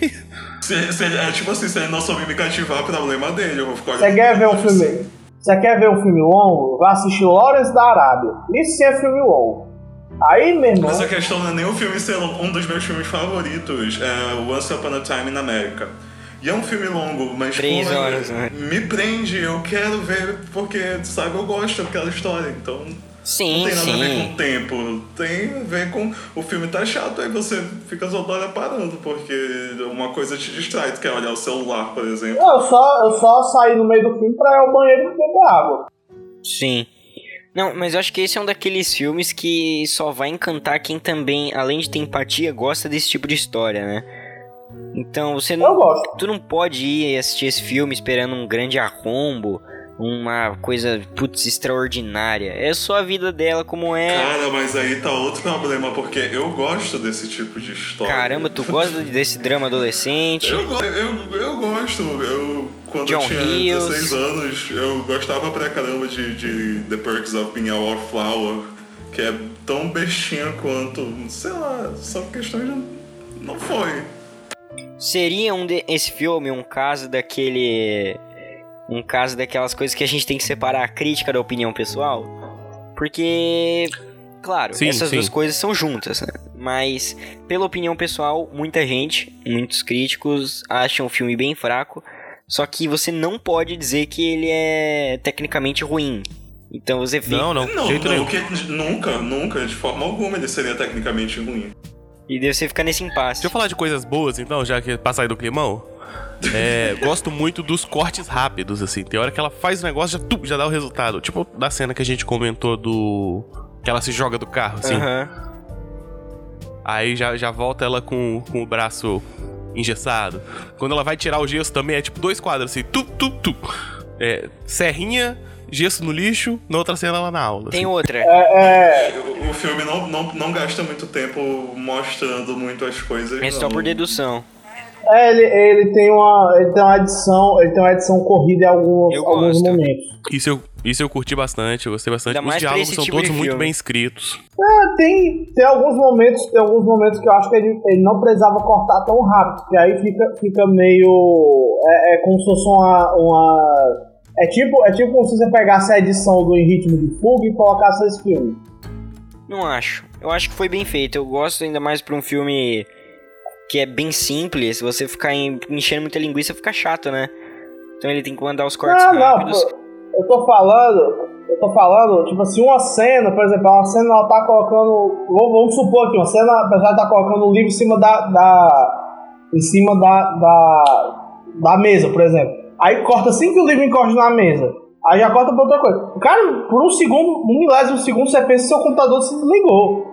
se, se, é tipo assim, se ele não soube me cativar, problema dele. Eu vou ficar. Você quer ver um filme? Você quer ver um filme longo? Vai assistir Lawrence da Arábia. Isso sim é filme longo. Aí, meu irmão... Mas a questão não é nem o filme ser um dos meus filmes favoritos. É Once Upon a Time in America. E é um filme longo, mas... Três pô, horas, né? Me prende, eu quero ver, porque, sabe, eu gosto daquela história. Então... Sim, não tem nada sim. a ver com o tempo. Tem a ver com... O filme tá chato, aí você fica toda hora parando, porque uma coisa te distrai. Tu quer olhar o celular, por exemplo. Eu só, eu só saí no meio do filme pra ir ao banheiro e beber água. Sim. Não, mas eu acho que esse é um daqueles filmes que só vai encantar quem também, além de ter empatia, gosta desse tipo de história, né? Então, você não... Eu gosto. Tu não pode ir assistir esse filme esperando um grande arrombo, uma coisa, putz, extraordinária. É só a vida dela como é. Cara, mas aí tá outro problema, porque eu gosto desse tipo de história. Caramba, tu gosta desse drama adolescente? Eu, eu, eu gosto. Eu, quando John eu tinha Hughes. dezesseis anos, eu gostava pra caramba de, de The Perks of Being a Wallflower, que é tão bestinha quanto, sei lá, só questão de... Não foi. Seria um de, esse filme um caso daquele... Um caso daquelas coisas que a gente tem que separar a crítica da opinião pessoal? Porque, claro, Sim, essas sim. duas coisas são juntas, né? Mas, pela opinião pessoal, muita gente, muitos críticos acham o filme bem fraco. Só que você não pode dizer que ele é tecnicamente ruim. Então você fica... Não, não, Não, jeito não nenhum. que, nunca, nunca, de forma alguma ele seria tecnicamente ruim. E daí você fica nesse impasse. Deixa eu falar de coisas boas, então, já que pra sair do climão. É, gosto muito dos cortes rápidos, assim. Tem hora que ela faz o negócio e já, tum, já dá o resultado. Tipo da cena que a gente comentou do... Que ela se joga do carro, assim. Aham. Aí já, já volta ela com, com o braço engessado. Quando ela vai tirar o gesso também, é tipo dois quadros, assim. Tu, tu, tu. É, serrinha, gesso no lixo, na outra cena ela na aula. Tem assim. outra. É, é, O, o filme não, não, não gasta muito tempo mostrando muito as coisas, É só não. por dedução. é ele, ele tem uma, ele tem uma edição, ele tem uma edição corrida em alguns, Eu alguns gosto. momentos. Isso eu, isso eu curti bastante, eu gostei bastante. Ainda Os mais pra diálogos esse são tipo todos de muito filme. bem escritos. É, tem, tem alguns momentos, tem alguns momentos que eu acho que ele, ele não precisava cortar tão rápido, porque aí fica, fica meio, é, é como se fosse uma, uma é tipo, é tipo como se você pegasse a edição do Em Ritmo de Fuga e colocasse esse filme. Não acho. Eu acho que foi bem feito. Eu gosto ainda mais pra um filme que é bem simples. Se você ficar en- enchendo muita linguiça, fica chato, né? Então ele tem que mandar os cortes Não, não, rápidos. pô, eu tô falando, eu tô falando, tipo assim, uma cena, por exemplo, uma cena ela tá colocando, vamos, vamos supor aqui, uma cena, a pessoa tá colocando um livro em cima da, da em cima da, da, da mesa, por exemplo. Aí corta assim que o livro encosta na mesa. Aí já corta pra outra coisa. Cara, por um segundo, um milésimo de segundo, você pensa que seu computador se desligou.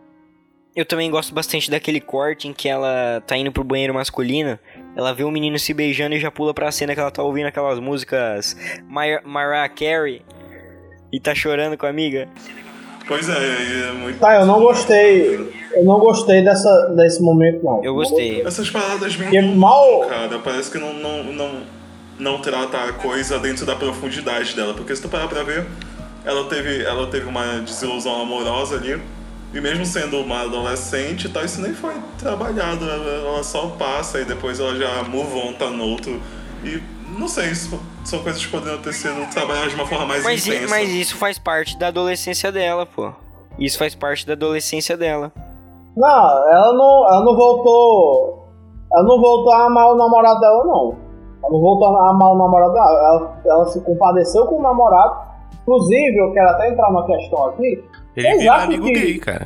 Eu também gosto bastante daquele corte em que ela tá indo pro banheiro masculino. Ela vê um menino se beijando e já pula pra cena que ela tá ouvindo aquelas músicas Mar- Mariah Carey e tá chorando com a amiga. Pois é, é muito... Tá, eu não gostei. Eu não gostei dessa, desse momento, não. Eu gostei. Essas paradas bem... Que é mal... Cara, parece que não, não, não, não trata a coisa dentro da profundidade dela. Porque se tu parar pra ver, ela teve, ela teve uma desilusão amorosa ali. E mesmo sendo uma adolescente e tal, isso nem foi trabalhado. Ela, ela só passa e depois ela já move on, tá no outro. E não sei, isso são coisas que poderiam ter sido trabalhadas de uma forma mais Mas, i- intensa. mas isso faz parte da adolescência dela, pô. Isso faz parte da adolescência dela. Não, ela não, ela não voltou. Ela não voltou a amar o namorado dela, não. Ela não voltou a amar o namorado dela, ela, ela se compadeceu com o namorado. Inclusive, eu quero até entrar numa questão aqui. Ele virou amigo que... gay, cara.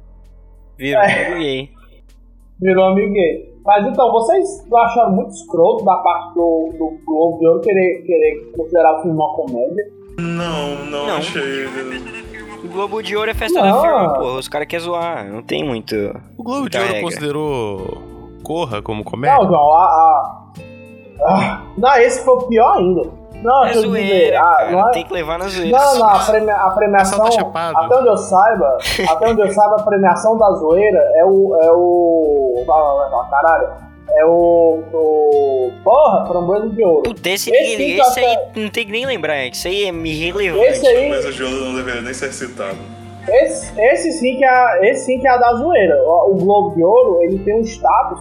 Virou é. amigo gay. Virou amigo gay. Mas então, vocês acharam muito escroto da parte do, do Globo de Ouro querer, querer considerar o filme uma comédia? Não, não, não. achei. O Globo de Ouro é festa não. do filme, porra. Os caras querem zoar, não tem muito. O Globo de Ouro regra. considerou Corra como comédia? Não, João, a, a, a... Não, esse foi o pior ainda. Não, é deixa eu zoeira, dizer. Cara, não é... tem que levar na zoeira. Não, não, a, premia... a premiação. Tá até onde eu saiba, até onde eu saiba, a premiação da zoeira é o. É o. Caralho. É o. o... Porra, Framboesa de Ouro. Puta, esse, esse, esse, esse aí até... não tem que nem lembrar, isso aí é irrelevante. Esse aí. Framboesa de Ouro não deveria nem ser citado. Esse, esse, sim que é, esse sim que é a da zoeira. O, o Globo de Ouro, ele tem um status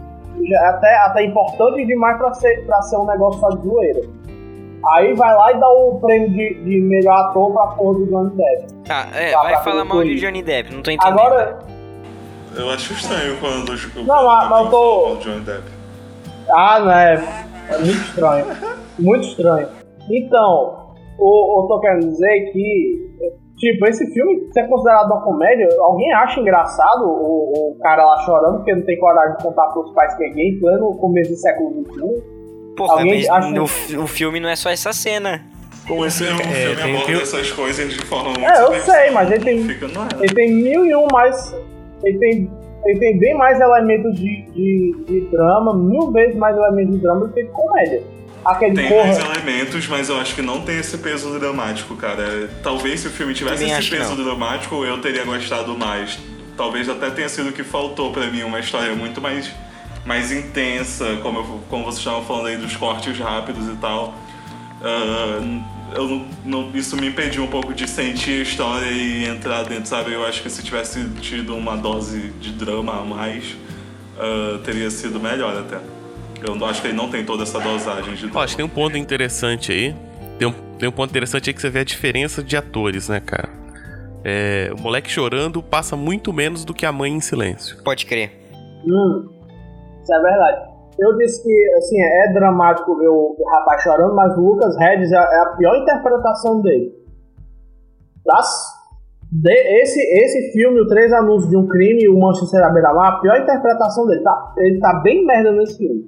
até, até importante demais pra ser, pra ser um negócio só de zoeira. Aí vai lá e dá o prêmio de, de melhor ator pra porra do Johnny Depp. Ah, é, pra, vai pra falar mal de Johnny Depp, não tô entendendo. Agora... Eu acho estranho quando eu não, mas, mas eu tô... Johnny Depp. Ah, não é... É muito estranho. Muito estranho. Então, eu, eu tô querendo dizer que... Tipo, esse filme, se é considerado uma comédia, alguém acha engraçado o, o cara lá chorando porque não tem coragem de contar pros pais que é gay, plano começo do século vinte e um? Porra, alguém mas no, que... o filme não é só essa cena. Como assim? O filme é, tem aborda essas coisas de forma muito... É, eu sei, mas ele tem, ele tem mil e um mais... Ele tem, ele tem bem mais elementos de, de, de drama, mil vezes mais elementos de drama do que de comédia. Aquele tem porra... mais elementos, mas eu acho que não tem esse peso dramático, cara. Talvez se o filme tivesse esse peso dramático, eu teria gostado mais. Talvez até tenha sido o que faltou pra mim, uma história muito mais... mais intensa, como, eu, como vocês estavam falando aí dos cortes rápidos e tal. Uh, eu não, não, isso me impediu um pouco de sentir a história e entrar dentro, sabe? Eu acho que se tivesse tido uma dose de drama a mais, uh, teria sido melhor até. Eu acho que ele não tem toda essa dosagem de drama. Oh, acho que tem um ponto interessante aí. Tem um, tem um ponto interessante aí que você vê a diferença de atores, né, cara? É, o moleque chorando passa muito menos do que a mãe em silêncio. Pode crer. Hum. Isso é verdade. Eu disse que, assim, é dramático ver o rapaz chorando, mas o Lucas Hedges é a pior interpretação dele. Das, de, esse, esse filme, o Três Anúncios de um Crime e o Manchester à Beira-Mar, a pior interpretação dele. Tá, ele tá bem merda nesse filme.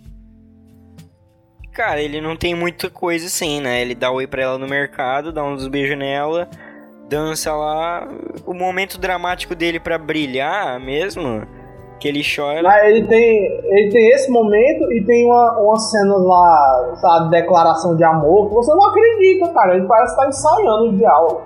Cara, ele não tem muita coisa assim, né? Ele dá oi pra ela no mercado, dá uns beijos nela, dança lá. O momento dramático dele pra brilhar mesmo... Que ele chora. Mas ele tem, ele tem esse momento e tem uma, uma cena lá, sabe, declaração de amor, que você não acredita, cara. Ele parece estar ensaiando o diálogo.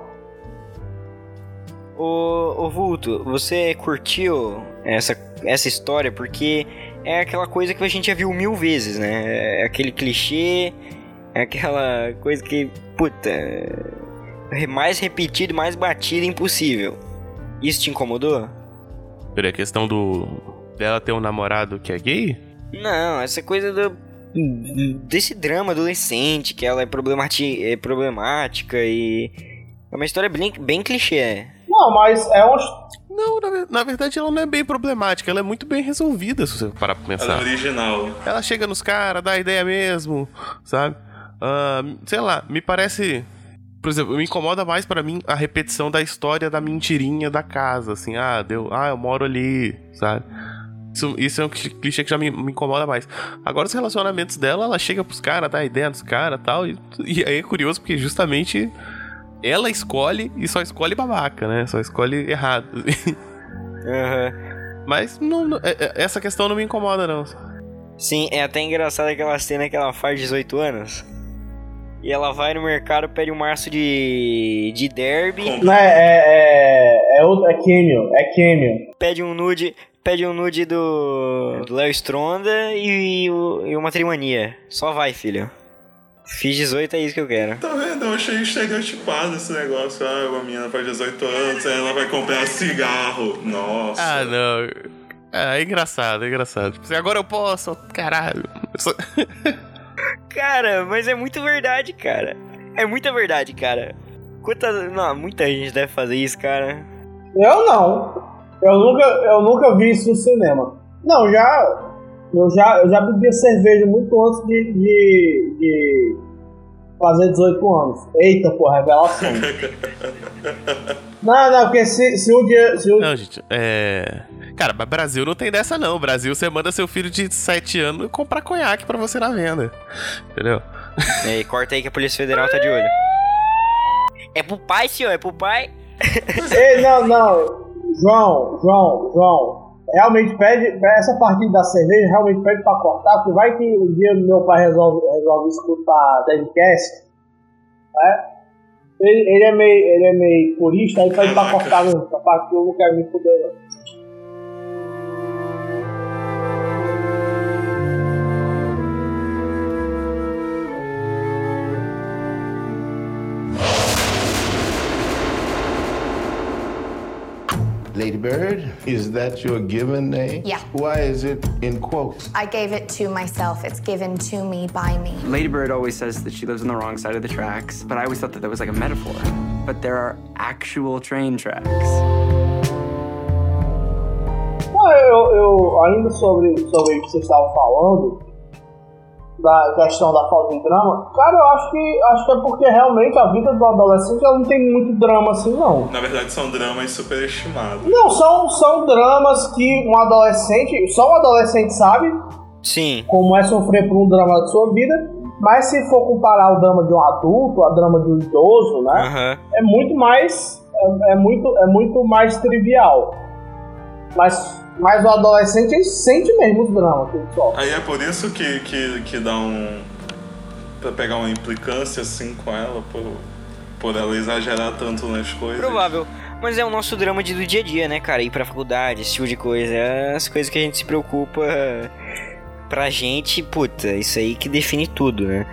Ô, ô Vulto, você curtiu essa, essa história? Porque é aquela coisa que a gente já viu mil vezes, né? É aquele clichê, é aquela coisa que, puta, é mais repetido, mais batido, impossível. Isso te incomodou? Peraí, a questão do dela ter um namorado que é gay? Não, essa coisa do desse drama adolescente, que ela é, problemati- é problemática e é uma história bem, bem clichê. Não, mas é um... Não, na, na verdade ela não é bem problemática, ela é muito bem resolvida, se você parar pra pensar. Ela é original. Ela chega nos caras, dá a ideia mesmo, sabe? Uh, sei lá, me parece... Por exemplo, me incomoda mais pra mim a repetição da história da mentirinha da casa, assim, ah, deu, ah, eu moro ali, sabe? Isso, isso é um clichê que já me, me incomoda mais. Agora, os relacionamentos dela, ela chega pros caras, dá a ideia dos caras e tal, e, e aí é curioso porque justamente ela escolhe e só escolhe babaca, né? Só escolhe errado. Uhum. Mas não, não, essa questão não me incomoda, não. Sim, é até engraçado aquela cena que ela faz dezoito anos. E ela vai no mercado, pede um maço de, de derby. Não, é, é, é, outro, é cameo, é cameo. Pede um nude, pede um nude do, do Léo Stronda e, e uma trimania. Só vai, filho. Fiz dezoito, é isso que eu quero. Tá vendo? Eu achei estereotipado esse negócio. Ah, uma menina faz dezoito anos, aí ela vai comprar cigarro. Nossa. Ah, não. Ah, é engraçado, é engraçado. Agora eu posso, caralho. Cara, mas é muito verdade, cara. É muita verdade, cara. Quanta... Não, muita gente deve fazer isso, cara. Eu não. Eu nunca, eu nunca vi isso no cinema. Não, já... Eu já, eu já bebia cerveja muito antes de, de, de fazer dezoito anos. Eita, pô, revelação. Não, não, porque se, se um dia... Se um... Não, gente, é... Cara, mas Brasil não tem dessa não. Brasil, você manda seu filho de sete anos comprar conhaque pra você na venda. Entendeu? E aí, corta aí que a Polícia Federal tá de olho. É pro pai, senhor, é pro pai. Ei, não, não. João, João, João. Realmente pede, essa parte da cerveja realmente pede pra cortar, porque vai que um dia meu pai resolve, resolve escutar Devcast, né? Ele, ele, é meio, ele é meio purista, aí pede pra cortar mesmo, essa parte que eu não quero me fuder, não. Lady Bird, is that your given name? Yeah. Why is it in quotes? I gave it to myself. It's given to me by me. Lady Bird always says that she lives on the wrong side of the tracks, but I always thought that that was like a metaphor. But there are actual train tracks. Não, eu, eu ainda sobre, sobre o que vocês estavam falando, da questão da falta de drama, cara, eu acho que, acho que é porque realmente a vida do adolescente ela não tem muito drama assim, não. Na verdade, são dramas superestimados. Não, são, são dramas que um adolescente, só um adolescente sabe. Sim. Como é sofrer por um drama da sua vida, mas se for comparar o drama de um adulto, a drama de um idoso, né, uhum. é muito mais, é, é, muito, é muito mais trivial. Mas... Mas o adolescente, ele sente mesmo o drama que ele sofre. Aí é por isso que, que, que dá um... Pra pegar uma implicância assim com ela, por, por ela exagerar tanto nas coisas. Provável. Mas é o nosso drama de, do dia a dia, né, cara? Ir pra faculdade, esse tipo de coisa. É as coisas que a gente se preocupa pra gente, puta, isso aí que define tudo, né?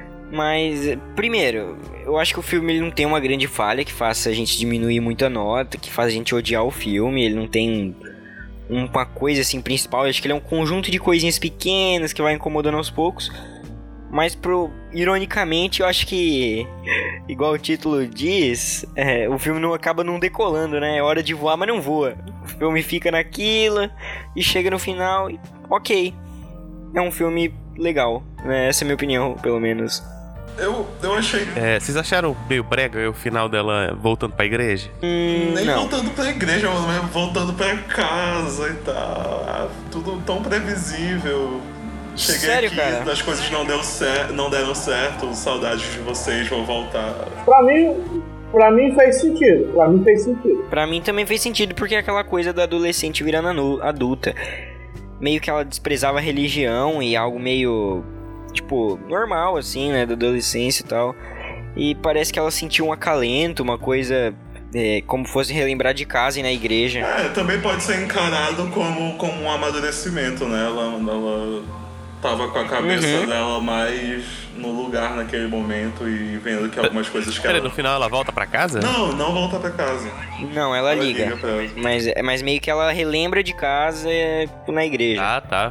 Mas, primeiro, eu acho que o filme ele não tem uma grande falha que faça a gente diminuir muito a nota, que faz a gente odiar o filme. Ele não tem... uma coisa assim principal, eu acho que ele é um conjunto de coisinhas pequenas que vai incomodando aos poucos, mas pro, ironicamente eu acho que, igual o título diz, é, o filme não acaba não decolando, né? É hora de voar, mas não voa. O filme fica naquilo e chega no final e ok, é um filme legal, né? Essa é a minha opinião, pelo menos. Eu, eu achei... É, vocês acharam meio brega o final dela voltando pra igreja? Hum, Nem não. voltando pra igreja, mas voltando pra casa e tal. Tudo tão previsível. Cheguei Sério, aqui, cara? as coisas não, deu cer- não deram certo, saudades de vocês, vou voltar. Pra mim, pra mim fez sentido. Pra mim fez sentido. Pra mim também fez sentido, porque é aquela coisa da adolescente virando anu- adulta. Meio que ela desprezava a religião e algo meio... tipo, normal, assim, né, da adolescência e tal. E parece que ela sentiu um acalento, uma coisa é, como fosse relembrar de casa e na igreja. É, também pode ser encarado como, como um amadurecimento, né? Ela, ela tava com a cabeça uhum. dela mais no lugar naquele momento e vendo que algumas coisas que Pera, ela... no final ela volta pra casa? Não, não volta pra casa. Não, ela, ela liga. liga pra ela. Mas, mas meio que ela relembra de casa é, na igreja. Ah, tá.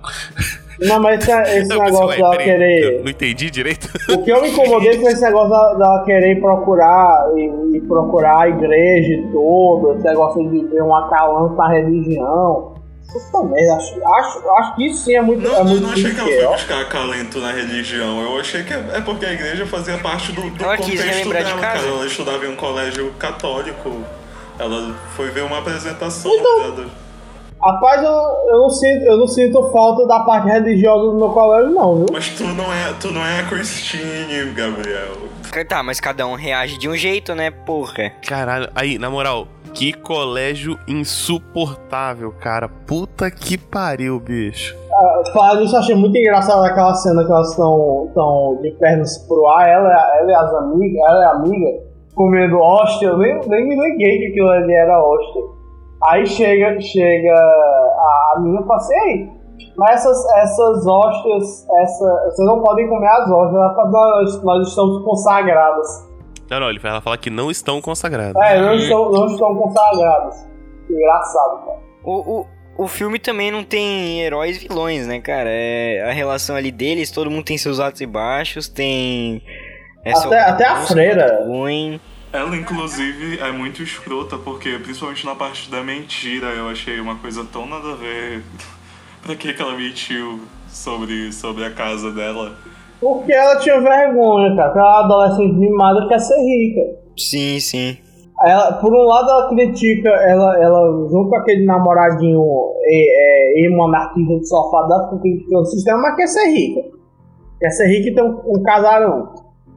Não, mas esse, esse não, negócio ué, dela peraí, querer... Não entendi direito. O que eu me incomodei foi esse negócio dela, dela querer procurar e, e procurar a igreja e tudo, esse negócio de ver um acalanto na religião. Puta merda, acho, acho, acho que isso sim é muito... Não, é eu muito não achei que ela fiel. foi buscar acalento na religião. Eu achei que é porque a igreja fazia parte do, do ela quis contexto relembrar dela, de casa. cara. Ela estudava em um colégio católico. Ela foi ver uma apresentação. Então, da... Rapaz, eu, eu, não sinto, eu não sinto falta da parte religiosa do meu colégio, não, viu? Mas tu não é, tu não é a Christine, Gabriel. Tá, mas cada um reage de um jeito, né, porra? Caralho, aí, na moral, que colégio insuportável, cara. Puta que pariu, bicho. Uh, falando isso, eu achei muito engraçado aquela cena que elas estão de pernas pro ar, ela, ela e as amigas, ela e a amiga comendo hóstia, eu nem, nem me liguei que aquilo ali era hóstia. Aí chega, chega a menina e fala assim, ei, mas essas, essas hóstias, essa, vocês não podem comer as hóstias, ela fala, nós, nós estamos consagradas. Não, não, ela fala que não estão consagradas. É, não estão, não estão consagradas. Engraçado, cara. O, o, o filme também não tem heróis e vilões, né, cara? É a relação ali deles, todo mundo tem seus altos e baixos, tem... Até, até a freira. Ruim. Ela, inclusive, é muito escrota, porque, principalmente na parte da mentira, eu achei uma coisa tão nada a ver. Pra que que ela mentiu sobre, sobre a casa dela? Porque ela tinha vergonha, cara. Aquela adolescente mimada quer ser rica. Sim, sim. Ela, por um lado, ela critica, ela, ela junto com aquele namoradinho é, é, emo anarquista do sofá dela, porque critica o sistema, mas quer ser rica. Quer ser rica e ter um, um casarão.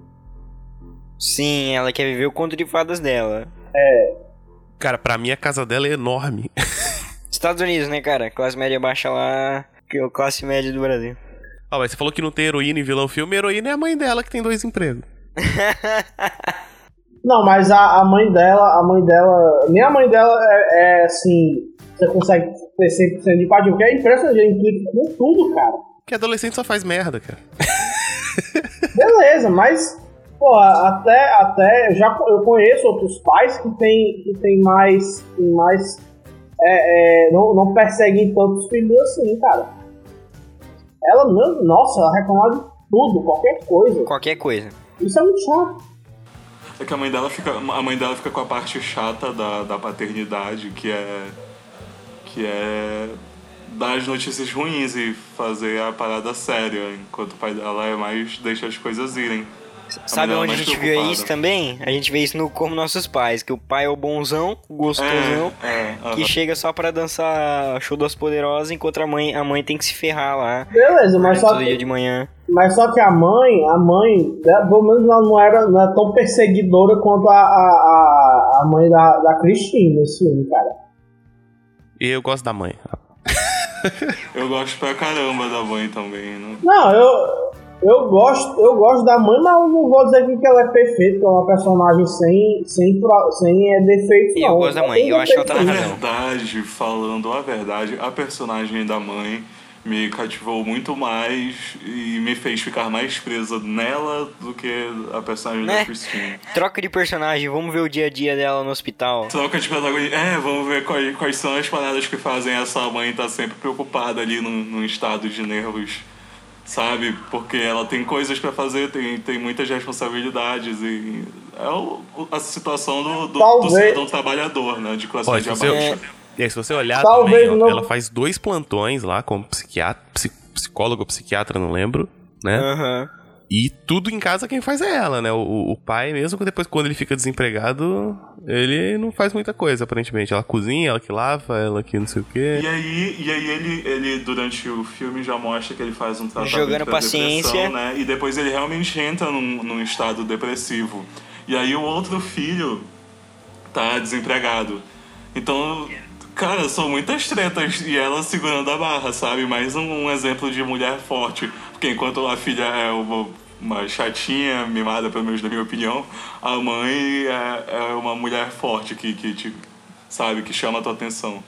Sim, ela quer viver o conto de fadas dela. É. Cara, pra mim a casa dela é enorme. Estados Unidos, né, cara? Classe média baixa lá, que é a classe média do Brasil. Ah, mas você falou que não tem heroína em vilão filme, heroína é a mãe dela que tem dois empregos. Não, mas a, a mãe dela, a mãe dela, nem a mãe dela é, é assim, você consegue ter cem por cento de empatia, porque é impressionante, ela implica com tudo, cara. Que adolescente só faz merda, cara. Beleza, mas, pô, até, até, já, eu conheço outros pais que tem, que tem mais, tem mais, é, é, não, não perseguem tantos filhos assim, cara. Ela, não, nossa, ela reclama de tudo, qualquer coisa. Qualquer coisa. Isso é muito chato. É que a mãe dela fica, a mãe dela fica com a parte chata da, da paternidade, que é que é dar as notícias ruins e fazer a parada séria, enquanto o pai dela é mais deixa as coisas irem. Sabe onde a gente vê isso também? A gente vê isso no Como Nossos Pais, que o pai é o bonzão, o gostosão, é, é, que uh-huh. chega só pra dançar Show das Poderosas, enquanto a mãe, a mãe tem que se ferrar lá. Beleza, mas só todo que... dia de manhã. Mas só que a mãe, a mãe, pelo menos ela não era, não era tão perseguidora quanto a, a, a mãe da, da Cristina nesse filme, cara. E eu gosto da mãe. Eu gosto pra caramba da mãe também, né? Não, eu, eu, gosto, eu gosto da mãe, mas eu não vou dizer que ela é perfeita, que é uma personagem sem, sem, sem é, defeitos, não. Eu gosto da mãe, eu acho que ela tá na razão. Na verdade, falando a verdade, a personagem da mãe me cativou muito mais e me fez ficar mais presa nela do que a personagem né? da Christine. Troca de personagem, vamos ver o dia a dia dela no hospital. Troca de protagonista. É, vamos ver quais, quais são as paradas que fazem essa mãe estar sempre preocupada ali num, num estado de nervos, sabe? Porque ela tem coisas pra fazer, tem, tem muitas responsabilidades e é o, a situação do, do, do cidadão trabalhador, né? De classe média baixa. E aí, se você olhar Talvez também, ó, não... ela faz dois plantões lá como psiquiatra, psicólogo ou psiquiatra, não lembro, né? Uhum. E tudo em casa quem faz é ela, né? O, o pai, mesmo que depois, quando ele fica desempregado, ele não faz muita coisa, aparentemente. Ela cozinha, ela que lava, ela que não sei o quê. E aí, e aí ele, ele, durante o filme, já mostra que ele faz um tratamento jogando pra paciência, depressão, né? E depois ele realmente entra num, num estado depressivo. E aí o outro filho tá desempregado. Então... Cara, são muitas tretas e ela segurando a barra, sabe? Mais um, um exemplo de mulher forte. Porque enquanto a filha é uma, uma chatinha, mimada, pelo menos na minha opinião, a mãe é, é uma mulher forte que, que te, sabe, que chama a tua atenção.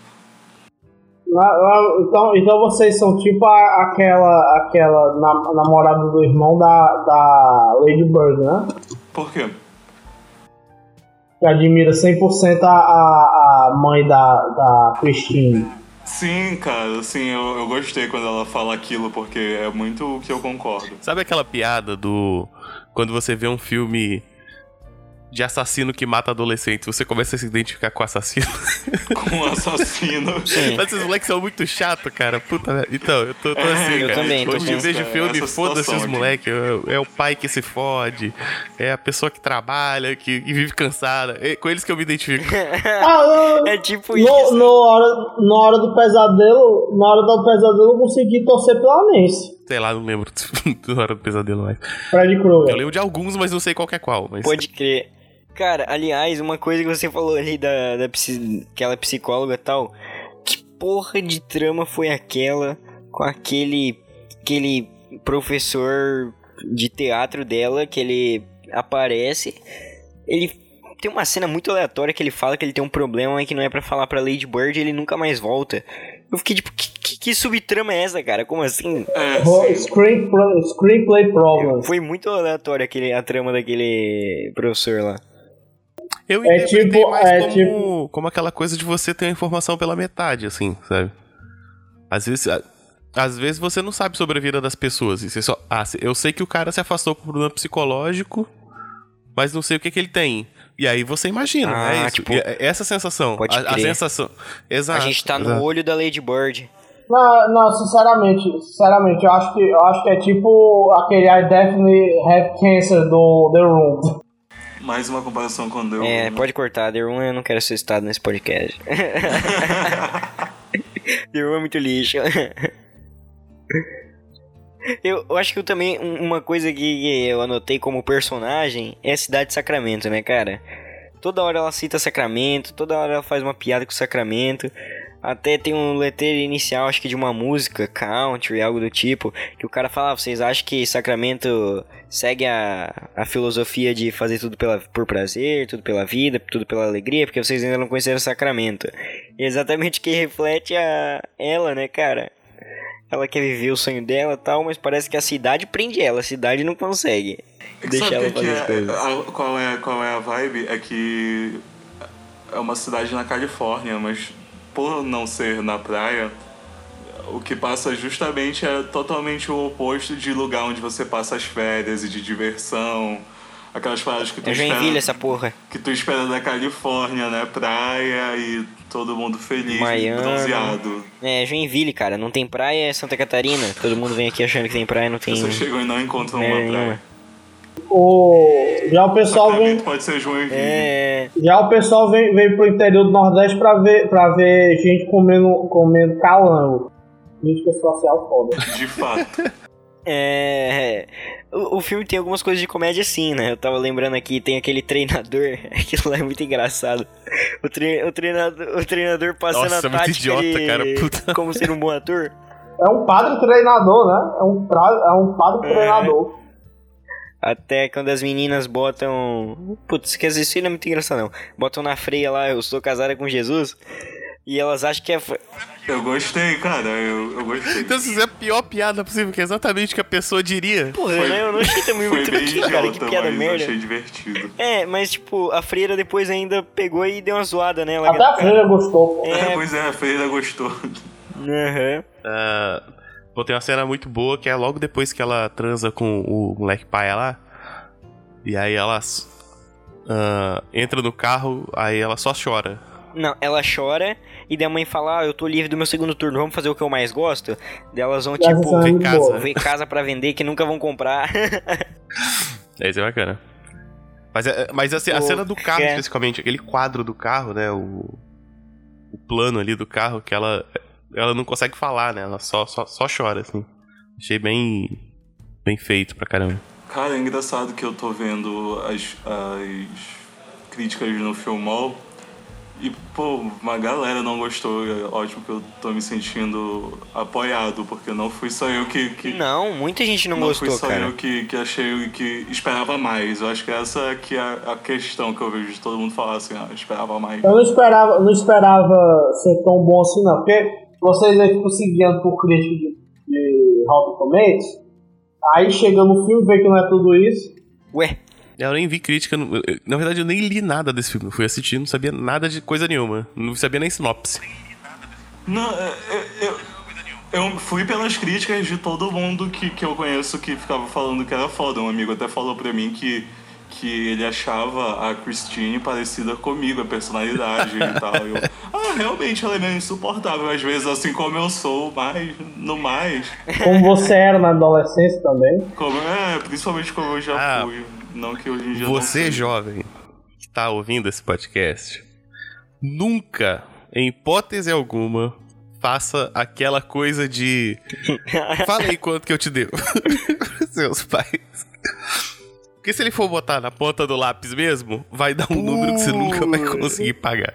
Então, então vocês são tipo a, aquela, aquela na, namorada do irmão da, da Lady Bird, né? Por quê? Que admira cem por cento a, a, a mãe da, da Christine. Sim, cara, assim, eu, eu gostei quando ela fala aquilo, porque é muito o que eu concordo. Sabe aquela piada do... Quando você vê um filme de assassino que mata adolescente, você começa a se identificar com o assassino? Com o assassino. Sim. Mas esses moleques são muito chatos, cara. Puta, velho. Então, eu tô, tô é, assim, eu cara. Também, Hoje eu vejo filme, foda-se os moleques. É, é o pai que se fode, é a pessoa que trabalha, que, que vive cansada. É com eles que eu me identifico. Ah, é tipo no, isso. No hora, na hora do pesadelo, na hora do pesadelo eu consegui torcer pela Nancy. Sei lá, não lembro da hora do pesadelo mais. Freddy Krueger. Eu lembro de alguns, mas não sei qual que é qual. Mas... Pode crer. Cara, aliás, uma coisa que você falou ali da, da aquela psicóloga e tal, que porra de trama foi aquela com aquele, aquele professor de teatro dela, que ele aparece, ele tem uma cena muito aleatória que ele fala que ele tem um problema e que não é pra falar pra Lady Bird e ele nunca mais volta. Eu fiquei tipo, que, que, que subtrama é essa, cara? Como assim? É, Screen, Screenplay problem. Foi muito aleatório aquele, a trama daquele professor lá. Eu é interpretei tipo, mais é como, tipo... como aquela coisa de você ter a informação pela metade, assim, sabe? Às vezes, às vezes você não sabe sobre a vida das pessoas. E você só, ah, eu sei que o cara se afastou por um problema psicológico, mas não sei o que, que ele tem. E aí você imagina, ah, é isso. Tipo, essa sensação. Pode a, a sensação. Exato. A gente tá no exato. olho da Lady Bird. Não, não, sinceramente, sinceramente, eu acho que, eu acho que é tipo aquele I definitely have cancer do The Room. Mais uma comparação com The Room. É, pode cortar, The Room eu não quero ser citado nesse podcast. The Room é muito lixo. Eu, eu acho que eu também, uma coisa que eu anotei como personagem é a cidade de Sacramento, né, cara? Toda hora ela cita Sacramento, toda hora ela faz uma piada com Sacramento. Até tem um letreiro inicial, acho que de uma música, country, algo do tipo, que o cara fala, ah, vocês acham que Sacramento segue a, a filosofia de fazer tudo pela, por prazer, tudo pela vida, tudo pela alegria, porque vocês ainda não conheceram Sacramento. E exatamente que reflete a ela, né, cara? Ela quer viver o sonho dela e tal, mas parece que a cidade prende ela, a cidade não consegue deixar ela fazer as coisas. A, qual, é, qual é a vibe? É que é uma cidade na Califórnia, mas por não ser na praia, o que passa justamente é totalmente o oposto de lugar onde você passa as férias e de diversão. Aquelas paradas que tu é espera... Joinville essa porra. Que tu espera da Califórnia, né? Praia e todo mundo feliz, Miami. bronzeado. É, Joinville, cara. Não tem praia, é Santa Catarina. Todo mundo vem aqui achando que tem praia, não tem... Você chegou e não encontra uma é, praia. Nenhuma. O... Já o pessoal vem... Pode ser Joinville. É... Já o pessoal vem, vem pro interior do Nordeste pra ver, pra ver gente comendo, comendo calango. Mística social foda. De fato. É... O, o filme tem algumas coisas de comédia assim, né? Eu tava lembrando aqui, tem aquele treinador. Aquilo lá é muito engraçado. O, tre... o, treinador, o treinador passando Nossa, a tática muito idiota, de... cara, puta. como ser um bom ator. É um padre treinador, né? É um, pra... é um padre é. treinador. Até quando as meninas botam... Putz, quer dizer, isso não é muito engraçado não. Botam na freia lá, eu sou casada com Jesus. E elas acham que é... Eu gostei, cara, eu, eu gostei. Então isso é a pior piada possível, que é exatamente o que a pessoa diria. Porra, foi, né? Eu não achei também muito aquilo, cara, que piada mas merda. Eu achei divertido. É, mas tipo, a freira depois ainda pegou e deu uma zoada, né? Ela Até a freira gostou. É... é, pois é, a freira gostou. Aham. Uhum. Uh... Pô, tem uma cena muito boa que é logo depois que ela transa com o moleque pai lá. E aí ela uh, entra no carro, aí ela só chora. Não, ela chora e daí a mãe fala, ah, eu tô livre do meu segundo turno, vamos fazer o que eu mais gosto? Daí elas vão, Essa tipo, ver casa, ver casa pra vender que nunca vão comprar. É, isso é bacana. Mas, mas a, a cena do carro, é. especificamente, aquele quadro do carro, né, o, o plano ali do carro, que ela... Ela não consegue falar, né? Ela só, só, só chora, assim. Achei bem, bem feito pra caramba. Cara, é engraçado que eu tô vendo as, as críticas no Filmol e, pô, uma galera não gostou. É ótimo que eu tô me sentindo apoiado, porque não fui só eu que... que não, muita gente não, não gostou, cara. Não fui só eu que, que achei que esperava mais. Eu acho que essa que é a questão que eu vejo de todo mundo falar assim, ah, esperava mais. Eu não esperava, não esperava ser tão bom assim, não, porque... Vocês aí, tipo, seguindo por crítica de, de Rotten Tomatoes, aí chega no filme, vê que não é tudo isso. Ué? Eu nem vi crítica, na verdade eu nem li nada desse filme, eu fui assistir, não sabia nada de coisa nenhuma, não sabia nem sinopse. Não, eu, eu, eu fui pelas críticas de todo mundo que, que eu conheço que ficava falando que era foda. Um amigo até falou pra mim que, que ele achava a Christine parecida comigo, a personalidade e tal. Eu, ah, realmente ela é meio insuportável, às vezes, assim como eu sou, mas no mais. Como você era na adolescência também. Como, é, principalmente como eu já ah, fui. Não que hoje em dia você, não jovem, que tá ouvindo esse podcast, nunca, em hipótese alguma, faça aquela coisa de... Fala aí quanto que eu te devo. Seus pais. Porque se ele for botar na ponta do lápis mesmo, vai dar um uh. número que você nunca vai conseguir pagar.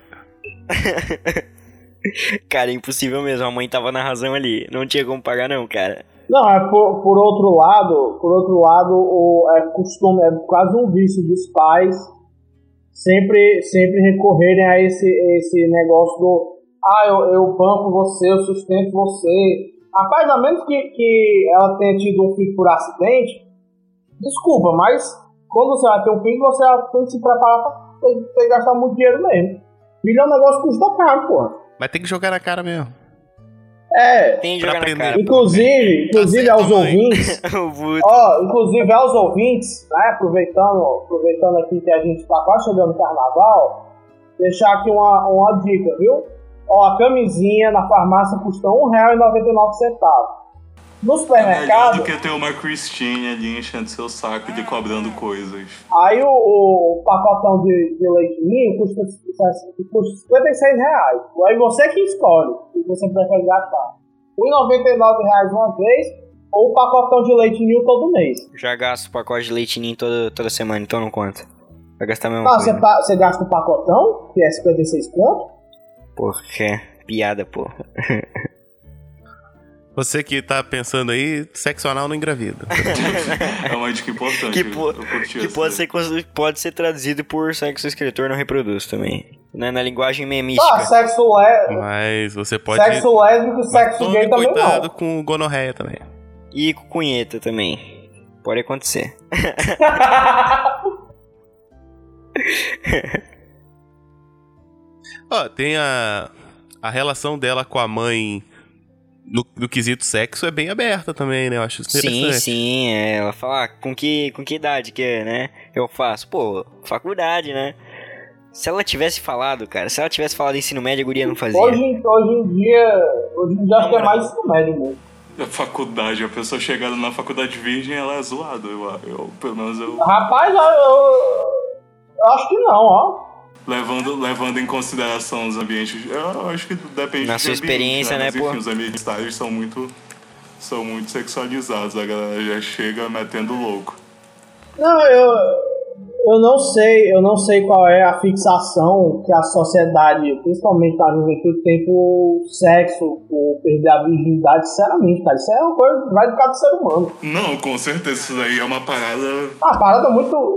Cara, é impossível mesmo. A mãe tava na razão ali. Não tinha como pagar não, cara. Não, é por, por outro lado, por outro lado, o, é costume, é quase um vício dos pais sempre, sempre recorrerem a esse, esse negócio do ah, eu, eu banco você, eu sustento você. Rapaz, a menos que, que ela tenha tido um filho por acidente, desculpa, mas quando você vai ter um filho, você tem que se preparar pra ter, ter gastar muito dinheiro mesmo. Filho é um negócio que custa caro, pô. Mas tem que jogar na cara mesmo. É, tem que jogar na cara. Inclusive, inclusive aos ouvintes, ó, inclusive aos ouvintes, né, aproveitando, aproveitando aqui que a gente tá quase chegando no carnaval, deixar aqui uma, uma dica, viu? Ó, a camisinha na farmácia custa um real e noventa e nove centavos. No supermercado... É melhor do que ter uma Christine ali enchendo seu saco e de cobrando coisas. Aí o, o pacotão de, de leite ninho custa, custa cinquenta e seis reais. Aí você que escolhe se você prefere gastar. um real e noventa e nove centavos uma vez ou o pacotão de leite ninho todo mês. Já gasto o pacote de leite ninho toda, toda semana, então não conta. Vai gastar a mesma ah, coisa. Você, pa- você gasta o pacotão, que é cinquenta e seis conto? Porra, piada, porra. Você que tá pensando aí, sexo anal não engravida. É uma dica importante. Que, po- que pode, ser, pode ser traduzido por sexo escritor não reproduz também. Né? Na linguagem memística. Ah, sexo lésbico. Mas você pode... Sexo lésbico e sexo gay também não. Cuidado com gonorreia também. E com cunheta também. Pode acontecer. Ó, tem a... A relação dela com a mãe... No, no quesito sexo é bem aberta também, né? Eu acho isso interessante. Sim, sim. É, ela fala, ah, com que, com que idade que é, né? Eu faço, pô, faculdade, né? Se ela tivesse falado, cara, se ela tivesse falado ensino médio, a guria não fazia. Hoje, hoje em dia, hoje em dia acho que é mais ensino médio mesmo. A faculdade, a pessoa chegando na faculdade virgem, ela é zoada. Eu, eu, pelo menos eu... Rapaz, eu, eu, eu acho que não, ó. Levando, levando em consideração os ambientes, eu acho que depende na de sua experiência, né, mas, pô? Enfim, os ambientes estágios são muito, são muito sexualizados, a galera já chega metendo louco. Não, eu, eu não sei, eu não sei qual é a fixação que a sociedade, principalmente a juventude, tem por sexo, por perder a virgindade, sinceramente, cara. Isso é uma coisa que vai do cada ser humano. Não, com certeza, isso daí é uma parada... Uma parada muito...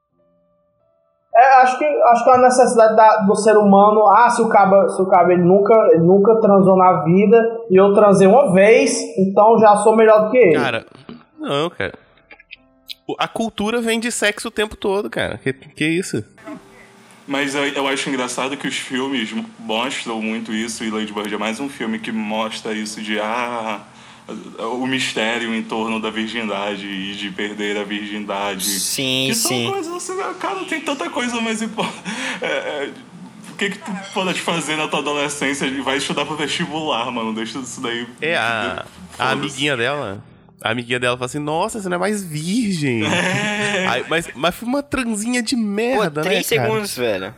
É, acho que, acho que é a necessidade da, do ser humano. Ah, se o cabo, se o cabo ele nunca, ele nunca transou na vida e eu transei uma vez, então já sou melhor do que ele. Cara, não, cara. A cultura vem de sexo o tempo todo, cara. Que, que isso? Mas eu, eu acho engraçado que os filmes mostram muito isso, e Lady Bird é mais um filme que mostra isso de ah, o mistério em torno da virgindade e de perder a virgindade. Sim, que sim. São coisas assim, cara, tem tanta coisa mais importante. É, é, o que que tu pode fazer na tua adolescência? Vai estudar pro vestibular, mano. Deixa isso daí. É, a, a amiguinha dela. A amiguinha dela fala assim, nossa, você não é mais virgem. É. Aí, mas, mas foi uma transinha de merda, Pô, três né, cara? segundos, velho.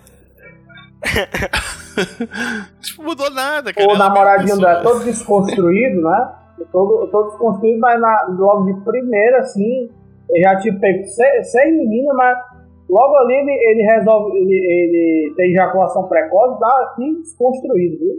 Tipo, mudou nada, cara. O Ela namoradinho é dela é todo desconstruído, né? Todo, todo desconstruído, mas na, logo de primeira, assim, ele já te pegou seis, seis meninas, mas logo ali ele, ele resolve, ele, ele tem ejaculação precoce, dá assim, desconstruído, viu?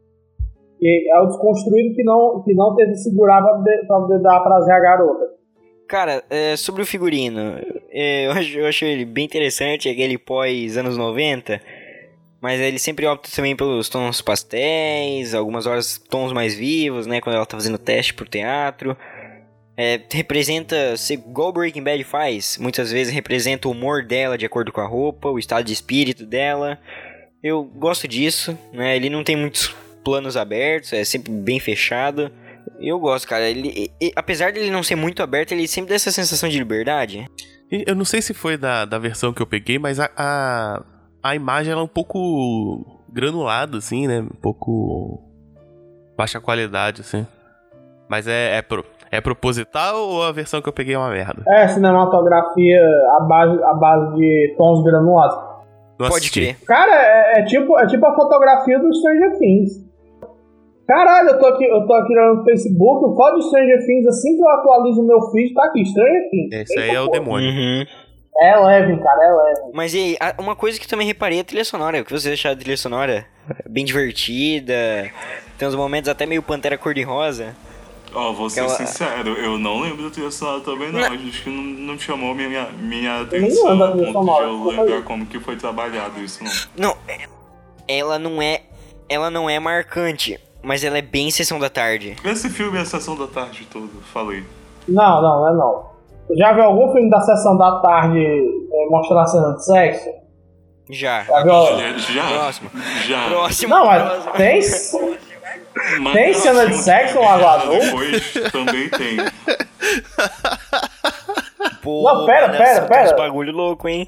E é o desconstruído que não, que não teve que segurar pra poder, pra poder dar prazer à garota. Cara, é, sobre o figurino, é, eu, acho, eu acho ele bem interessante, aquele pós anos noventa, mas ele sempre opta também pelos tons pastéis, algumas horas tons mais vivos, né, quando ela tá fazendo teste pro teatro. É, representa, igual Breaking Bad faz, muitas vezes representa o humor dela de acordo com a roupa, o estado de espírito dela. Eu gosto disso, né, ele não tem muitos planos abertos, é sempre bem fechado. Eu gosto, cara. Ele, ele, apesar dele não ser muito aberto, ele sempre dá essa sensação de liberdade. Eu não sei se foi da, da versão que eu peguei, mas a, a, a imagem ela é um pouco granulada, assim, né? Um pouco baixa qualidade, assim. Mas é, é, pro, é proposital ou a versão que eu peguei é uma merda? É, cinematografia à base, à base de tons granulados. Não Pode assisti. crer. Cara, é, é, tipo, é tipo a fotografia do Stranger Things. Caralho, eu tô aqui, eu tô aqui no Facebook, o código Stranger Things, assim que eu atualizo o meu feed, tá aqui, Stranger Things. Esse aí é o demônio. Uhum. É leve, cara, é leve. Mas e aí, uma coisa que também reparei é a trilha sonora. O que você achou da trilha sonora? Bem divertida, tem uns momentos até meio Pantera Cor-de-Rosa. Ó, oh, vou ser Aquela... sincero, eu não lembro da trilha sonora também não, acho que não, não chamou minha, minha nem atenção lembro da a trilha ponto de sonora, eu como lembrar foi? como que foi trabalhado isso, não. Não, ela não é, ela não é marcante, mas ela é bem Sessão da Tarde. Esse filme é a Sessão da Tarde toda, falei. Não, não, não é não. Já viu algum filme da Sessão da Tarde é, mostrando a cena de sexo? Já. Já viu? Olha, já, Próximo. já. Próximo. Não, mas próximo. tem, Mas tem cena de sexo no Lago Azul? Depois também tem. Pô, Não, pera, mas pera, tem pera. uns bagulho louco, hein?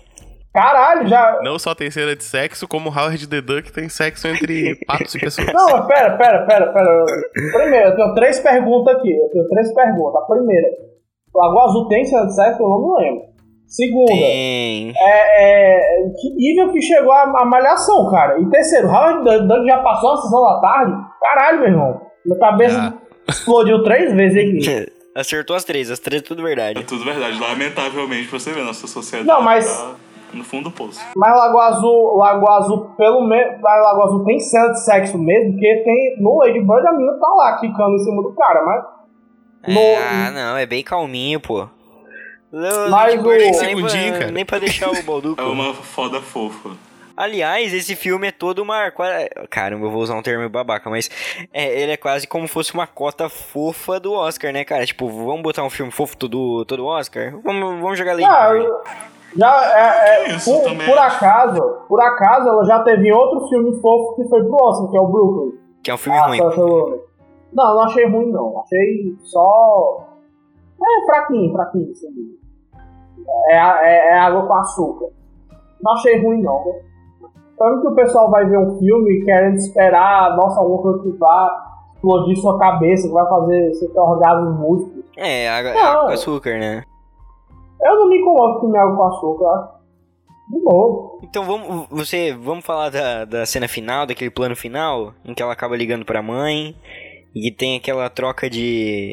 Caralho, já... Não só tem cena de sexo, como Howard the Duck tem sexo entre patos e pessoas. Não, mas pera, pera, pera, pera. Primeiro, eu tenho três perguntas aqui. Eu tenho três perguntas. A primeira, Lagoa Azul tem cena de sexo? Eu não me lembro. Segunda, tem. É, é, que nível que chegou a, a malhação, cara? E terceiro, Howard the Duck já passou a sessão da tarde? Caralho, meu irmão. Minha cabeça ah. explodiu três vezes aqui. Acertou as três, as três é tudo verdade. É tudo verdade. Lamentavelmente, você vê, nossa sociedade não, mas... tá no fundo do poço. Mas Lagoa Azul, Lagoa Azul, pelo menos, Lagoa Azul tem cena de sexo mesmo, porque tem, no Lady Bird a mina tá lá, quicando em cima do cara, mas... É, no... Ah, não, é bem calminho, pô. Mas Lady o... Bird, nem, nem, pra, pra, nem pra deixar o balduco. É uma foda fofa. Aliás, esse filme é todo uma... Caramba, eu vou usar um termo babaca, mas... É, ele é quase como se fosse uma cota fofa do Oscar, né, cara? Tipo, vamos botar um filme fofo todo, todo Oscar? Vamos, vamos jogar Lady ah, Bird. Já, é, é, por, por acaso, por acaso, ela já teve outro filme fofo que foi pro Oscar, que é o Brooklyn. Que é um filme ah, ruim. Não, não achei ruim, não. Achei só... É fraquinho, fraquinho, assim. É, é, é água com açúcar. Não achei ruim, não. Tanto que o pessoal vai ver um filme querendo esperar, nossa, um filme que vai explodir sua cabeça, que vai fazer você ter orgasmo múltiplo. É, água, água com açúcar, né? Eu não me incomodo com água com açúcar, eu acho. De boa. Então vamos, você, vamos falar da, da cena final, daquele plano final, em que ela acaba ligando pra mãe, e tem aquela troca de...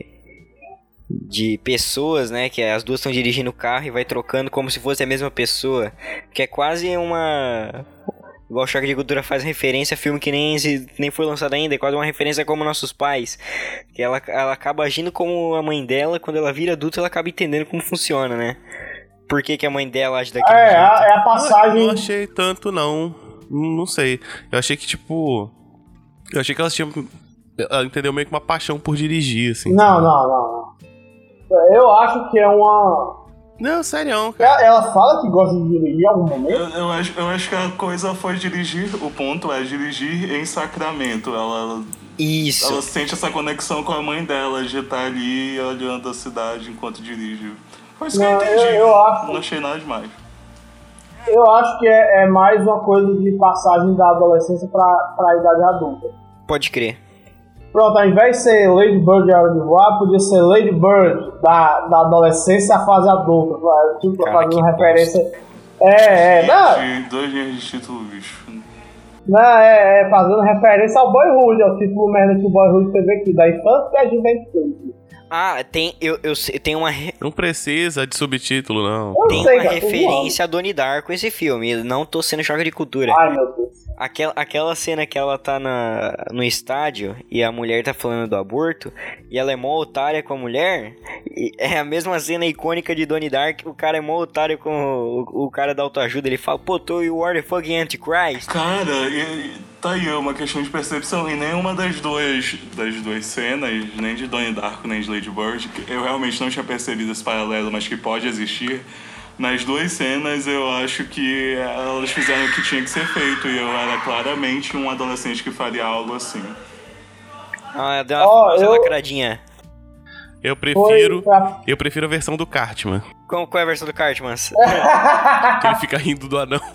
de pessoas, né, que as duas estão dirigindo o carro e vai trocando como se fosse a mesma pessoa, que é quase uma... Igual o Choque de Cultura faz referência a filme que nem, nem foi lançado ainda, é quase uma referência como Nossos Pais, que ela, ela acaba agindo como a mãe dela, quando ela vira adulta ela acaba entendendo como funciona, né? Por que, que a mãe dela age daquele é, jeito. É a passagem... Eu não achei tanto, não. Não sei. Eu achei que, tipo... Eu achei que elas tinham... Ela entendeu meio que uma paixão por dirigir, assim. Não, não, não, não. Eu acho que é uma... Não, sério, cara. Ela, ela fala que gosta de dirigir em algum momento? Eu, eu, acho, eu acho que a coisa foi dirigir, o ponto é dirigir em Sacramento. Ela, Isso. Ela sente essa conexão com a mãe dela, de estar ali olhando a cidade enquanto dirige. Foi isso que não, eu entendi. Eu, eu acho, não achei nada demais. Eu acho que é, é mais uma coisa de passagem da adolescência pra, pra idade adulta. Pode crer. Pronto, ao invés de ser Lady Bird e Hora de Voar, podia ser Lady Bird da, da adolescência à fase adulta. Tipo, cara, fazendo referência. Bosta. É, é. Não, dois dias de título, bicho. Não, é, é fazendo referência ao Boyhood, ao título merda que o Boyhood teve aqui, da infância e a juventude. Ah, tem, eu, eu tem uma... Re... Não precisa de subtítulo, não. Eu tem sei, uma cara, referência a Donnie Darko esse filme, eu não tô sendo choque de cultura. Ai, meu Deus. Aquela, aquela cena que ela tá na, no estádio e a mulher tá falando do aborto e ela é mó otária com a mulher, é a mesma cena icônica de Donnie Darko, o cara é mó otário com o, o cara da autoajuda, ele fala, pô, tô you are the fucking Antichrist. Cara, e, tá aí uma questão de percepção, e nenhuma das duas, das duas cenas, nem de Donnie Darko, nem de Lady Bird, eu realmente não tinha percebido esse paralelo, mas que pode existir. Nas duas cenas, eu acho que elas fizeram o que tinha que ser feito. E eu era claramente um adolescente que faria algo assim. Ah, deu uma oh, eu... lacradinha. Eu prefiro... Pra... Eu prefiro a versão do Cartman. Qual, qual é a versão do Cartman? Que ele fica rindo do anão.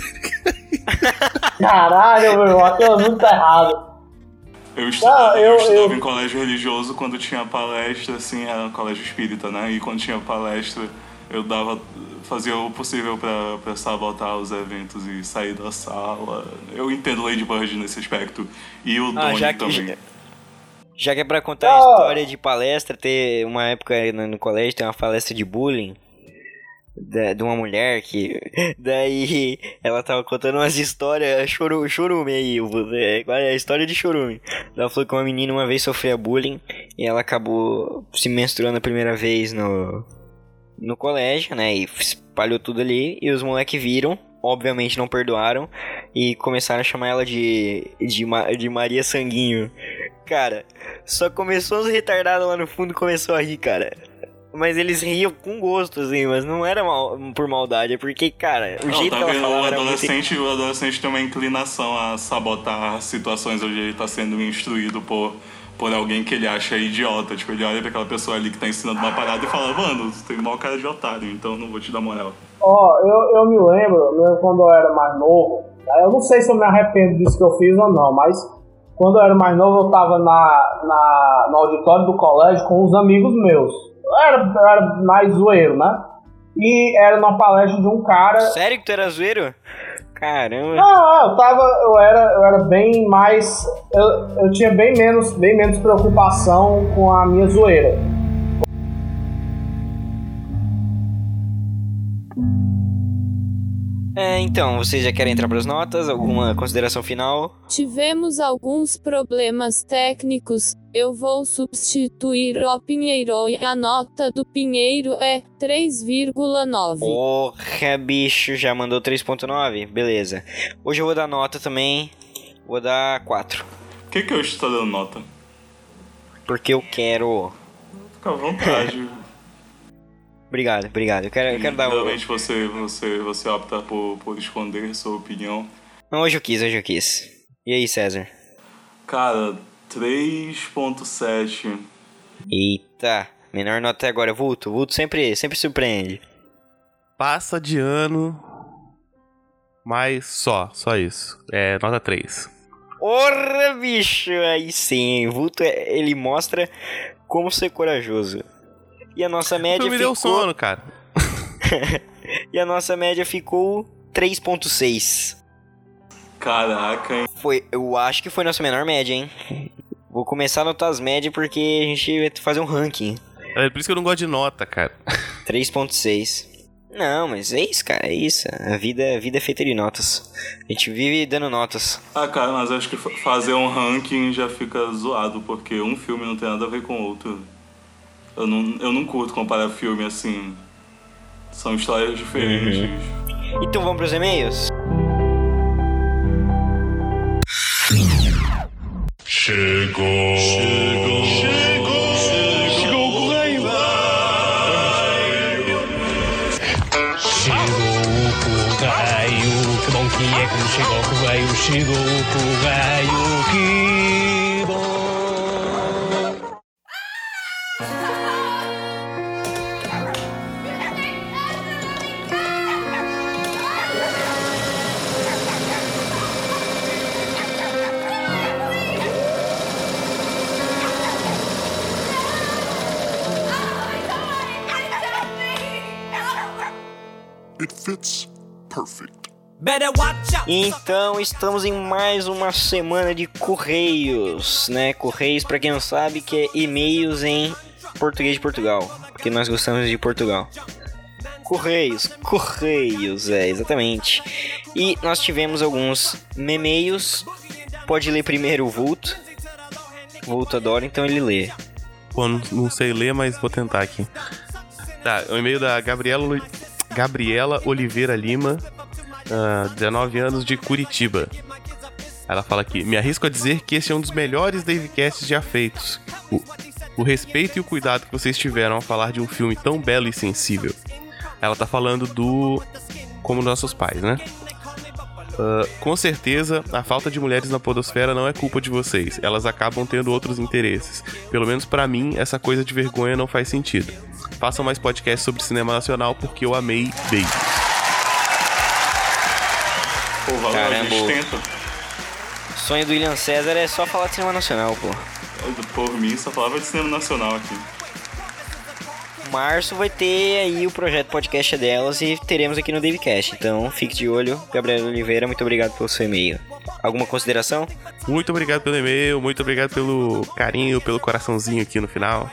Caralho, meu irmão. Aquilo muito errado. Eu estudava, ah, eu, eu estudava eu... em colégio religioso quando tinha palestra, assim, era um colégio espírita, né? E quando tinha palestra... Eu dava, fazia o possível pra, pra sabotar os eventos e sair da sala. Eu entendo Lady Bird nesse aspecto. E o ah, Donnie já que, também. Já, já que é pra contar a história de palestra, ter uma época no, no colégio, tem uma palestra de bullying de, de uma mulher que... Daí ela tava contando umas histórias, choru, chorume aí, é a história de chorume. Ela falou que uma menina uma vez sofria bullying e ela acabou se menstruando a primeira vez no... no colégio, né, e espalhou tudo ali, e os moleques viram, obviamente não perdoaram, e começaram a chamar ela de, de, de Maria Sanguinho. Cara, só começou os retardados lá no fundo e começou a rir, cara. Mas eles riam com gosto, assim, mas não era mal, por maldade, é porque, cara, o não, jeito tá que ela vendo, falava o era adolescente, muito... O adolescente tem uma inclinação a sabotar situações onde ele tá sendo instruído por por alguém que ele acha idiota. Tipo, ele olha pra aquela pessoa ali que tá ensinando uma parada e fala, mano, você tem mal cara de otário, então não vou te dar moral. Ó, oh, eu, eu me lembro, mesmo quando eu era mais novo, eu não sei se eu me arrependo disso que eu fiz ou não, mas quando eu era mais novo eu tava na, na, no auditório do colégio com uns amigos meus. Eu era, eu era mais zoeiro, né? E era numa palestra de um cara... Sério que tu era zoeiro? Caramba. Não, eu tava, eu era, eu era bem mais, eu, eu tinha bem menos, bem menos preocupação com a minha zoeira. É, então, vocês já querem entrar para as notas? Alguma consideração final? Tivemos alguns problemas técnicos. Eu vou substituir o Pinheiro e a nota do Pinheiro é três vírgula nove. Porra, bicho, já mandou três vírgula nove? Beleza. Hoje eu vou dar nota também. Vou dar quatro. Por que que eu estou dando nota? Porque eu quero. Fica à vontade. Obrigado, obrigado. Eu quero, eu quero dar... Realmente você, você, você opta por, por esconder sua opinião. Não, hoje eu quis, hoje eu quis. E aí, César? Cara, três vírgula sete. Eita, menor nota até agora. Vulto, Vulto sempre, sempre surpreende. Passa de ano, mas só, só isso. É nota três. Porra, bicho! Aí sim, Vulto, ele mostra como ser corajoso. E a nossa média ficou... me deu sono, cara. E a nossa média ficou três vírgula seis. Caraca, hein? Foi, eu acho que foi nossa menor média, hein? Vou começar a anotar as médias porque a gente vai fazer um ranking. É por isso que eu não gosto de nota, cara. três vírgula seis. Não, mas é isso, cara, é isso. A vida, a vida é feita de notas. A gente vive dando notas. Ah, cara, mas acho que fazer um ranking já fica zoado, porque um filme não tem nada a ver com o outro. Eu não, eu não curto comparar filme assim. São histórias diferentes. Uhum. Então vamos pros e-mails? Chegou. Chegou. Chegou. Chegou o correio. Chegou o correio. Que bom que é como chegou o correio. Chegou o correio. Que bom. It fits perfect. Então estamos em mais uma semana de Correios, né? Correios, pra quem não sabe, que é e-mails em português de Portugal, porque nós gostamos de Portugal. Correios, Correios, é, exatamente. E nós tivemos alguns e-mails. Pode ler primeiro o Vulto. O Vulto adora, então ele lê. Pô, não, não sei ler, mas vou tentar aqui. Tá, o e-mail da Gabriela, Gabriela Oliveira Lima, uh, dezenove anos, de Curitiba. Ela fala aqui: me arrisco a dizer que esse é um dos melhores Davecasts já feitos. O, o respeito e o cuidado que vocês tiveram ao falar de um filme tão belo e sensível. Ela tá falando do Como Nossos Pais, né? Uh, com certeza, a falta de mulheres na podosfera não é culpa de vocês. Elas acabam tendo outros interesses. Pelo menos pra mim, essa coisa de vergonha não faz sentido. Façam mais podcasts sobre cinema nacional, porque eu amei Baby. Pô, valeu. Caramba, o sonho do William César é só falar de cinema nacional, pô. Por mim, só falava de cinema nacional aqui. Março vai ter aí o projeto podcast delas e teremos aqui no Davecast. Então fique de olho. Gabriela Oliveira, muito obrigado pelo seu e-mail. Alguma consideração? Muito obrigado pelo e-mail, muito obrigado pelo carinho, pelo coraçãozinho aqui no final.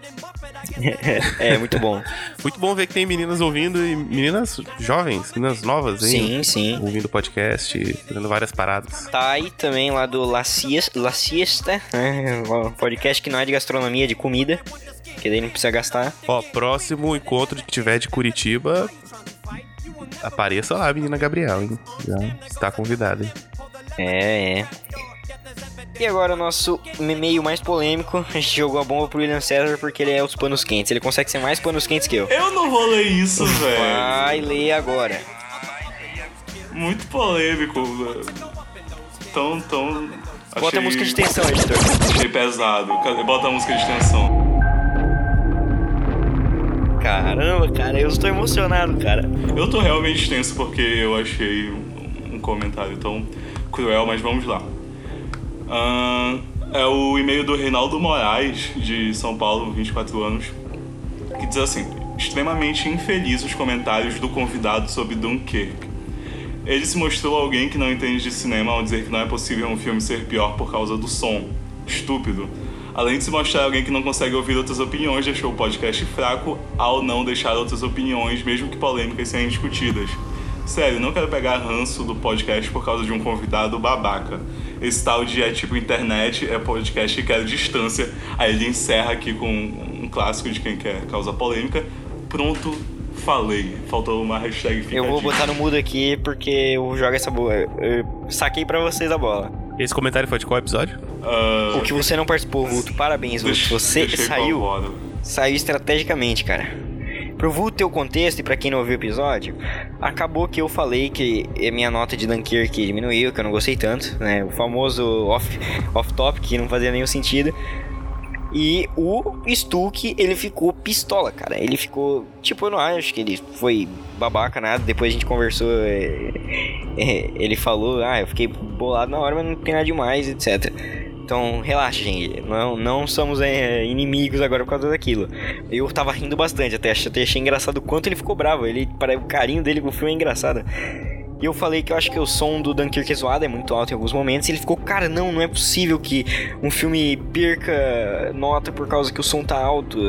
É, muito bom. Muito bom ver que tem meninas ouvindo, e meninas jovens, meninas novas, hein? Sim, sim. Ouvindo o podcast, fazendo várias paradas. Tá aí também lá do La Siesta, La Siesta, né? Um podcast que não é de gastronomia, é de comida. Que daí não precisa gastar. Ó, próximo encontro que tiver de Curitiba, apareça lá, menina Gabriela, hein? Já está convidada, hein? É, é. E agora o nosso e-mail mais polêmico. A gente jogou a bomba pro William César porque ele é os panos quentes. Ele consegue ser mais panos quentes que eu. Eu não vou ler isso, velho. Vai ler agora. Muito polêmico, velho. Tão, tão... Bota Achei- a música de tensão, editor. Achei pesado. Cadê? Bota a música de tensão. Caramba, cara, eu estou emocionado, cara. Eu tô realmente tenso porque eu achei um, um comentário tão cruel, mas vamos lá. Ahn, é o e-mail do Reinaldo Moraes, de São Paulo, vinte e quatro anos, que diz assim: extremamente infeliz os comentários do convidado sobre Dunkirk. Ele se mostrou alguém que não entende de cinema ao dizer que não é possível um filme ser pior por causa do som. Estúpido. Além de se mostrar alguém que não consegue ouvir outras opiniões, deixou o podcast fraco ao não deixar outras opiniões, mesmo que polêmicas, serem discutidas. Sério, não quero pegar ranço do podcast por causa de um convidado babaca. Esse tal de é tipo internet, é podcast e quero distância. Aí ele encerra aqui com um clássico de quem quer causar polêmica. Pronto, falei. Faltou uma hashtag fica Eu vou a dica. botar no mudo aqui porque eu jogo essa boa. Eu saquei pra vocês a bola. Esse comentário foi de qual episódio? Uh, O que você não participou, Vulto. Parabéns, Vulto. Deixa- Você deixei pra saiu, agora. saiu estrategicamente, cara. Pro Vulto ter o contexto e pra quem não ouviu o episódio, acabou que eu falei que a minha nota de Dunkirk diminuiu, que eu não gostei tanto, né? O famoso off, off-topic, que não fazia nenhum sentido. E o Stuck, ele ficou pistola, cara. Ele ficou... Tipo, eu não acho que ele foi babaca, nada. Depois a gente conversou, é, é, ele falou, ah, eu fiquei bolado na hora, mas não tem nada demais, etcétera. Então, relaxa, gente. Não, não somos é, inimigos agora por causa daquilo. Eu tava rindo bastante, até achei, até achei engraçado o quanto ele ficou bravo. Ele, para, o carinho dele com o filme é engraçado. E eu falei que eu acho que o som do Dunkirk é zoado, é muito alto em alguns momentos. E ele ficou, cara, não, não é possível que um filme perca nota por causa que o som tá alto.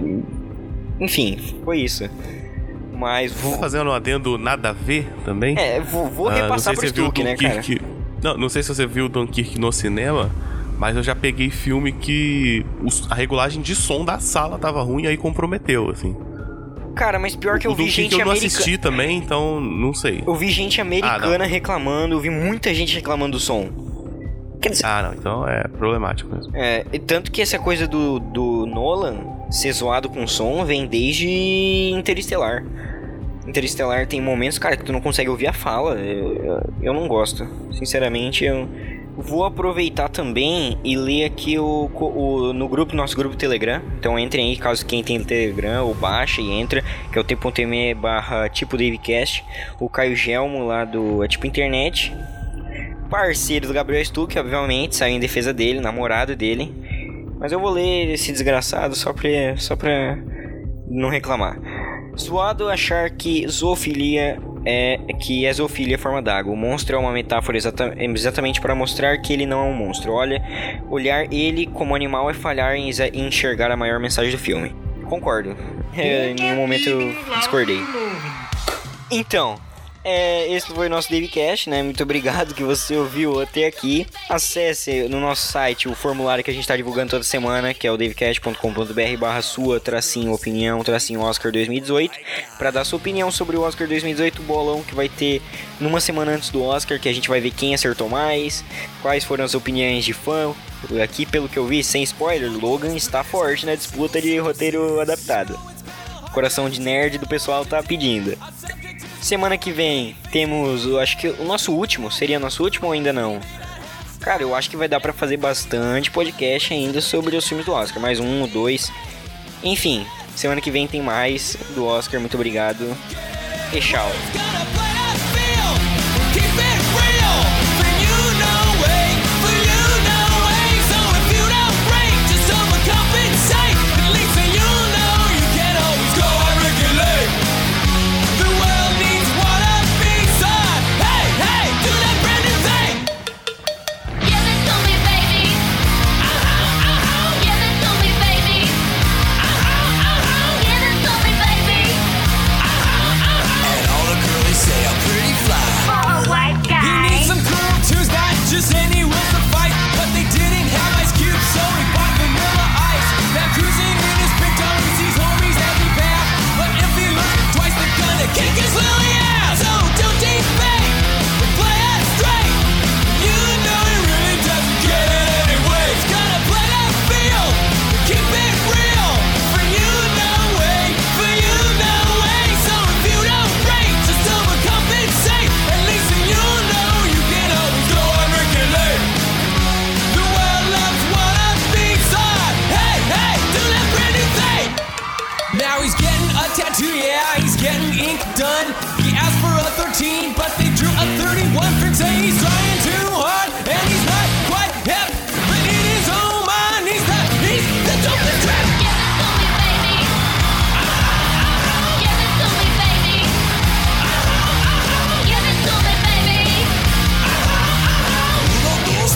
Enfim, foi isso. Mas vou... Tá fazendo um adendo nada a ver também? É, vou, vou Ah, repassar não pro sei se você viu Stuck, né, cara? Dunkirk- Não, não sei se você viu o Dunkirk no cinema, mas eu já peguei filme que os- a regulagem de som da sala tava ruim e aí comprometeu, assim. Cara, mas pior que eu o vi Dunkirk gente eu não americana... assisti também, então não sei. Eu vi gente americana reclamando, eu vi muita gente reclamando do som. Quer dizer... Ah, não, então é problemático mesmo. É, e tanto que essa coisa do, do Nolan ser zoado com som vem desde Interestelar. Interestelar tem momentos, cara, que tu não consegue ouvir a fala. Eu, eu, eu não gosto. Sinceramente, eu vou aproveitar também e ler aqui o, o, no grupo, nosso grupo Telegram. Então entrem aí, caso quem tem Telegram, ou baixa e entra, que é o t.me barra tipo Davecast. O Caio Gelmo lá do é tipo internet. Parceiro do Gabriel Stuck, obviamente, saiu em defesa dele, namorado dele. Mas eu vou ler esse desgraçado só pra, só pra não reclamar. Zoado achar que zoofilia é que é zoofilia forma d'água. O monstro é uma metáfora exata, exatamente para mostrar que ele não é um monstro. Olha, olhar ele como animal é falhar em, em enxergar a maior mensagem do filme. Concordo. É, em um momento eu discordei. Então, é, esse foi o nosso Davecast, né? Muito obrigado que você ouviu até aqui. Acesse no nosso site o formulário que a gente está divulgando toda semana, que é o davecast ponto com ponto br barra sua tracinho opinião tracinho Oscar dois mil e dezoito, para dar sua opinião sobre o Oscar dois mil e dezoito, o bolão que vai ter numa semana antes do Oscar, que a gente vai ver quem acertou mais, quais foram as opiniões de fã. Aqui, pelo que eu vi, sem spoiler, Logan está forte na disputa de roteiro adaptado. Coração de nerd do pessoal tá pedindo. Semana que vem temos, eu acho que o nosso último, seria nosso último ou ainda não? Cara, eu acho que vai dar pra fazer bastante podcast ainda sobre os filmes do Oscar, mais um ou dois. Enfim, semana que vem tem mais do Oscar, muito obrigado e tchau. All the girlies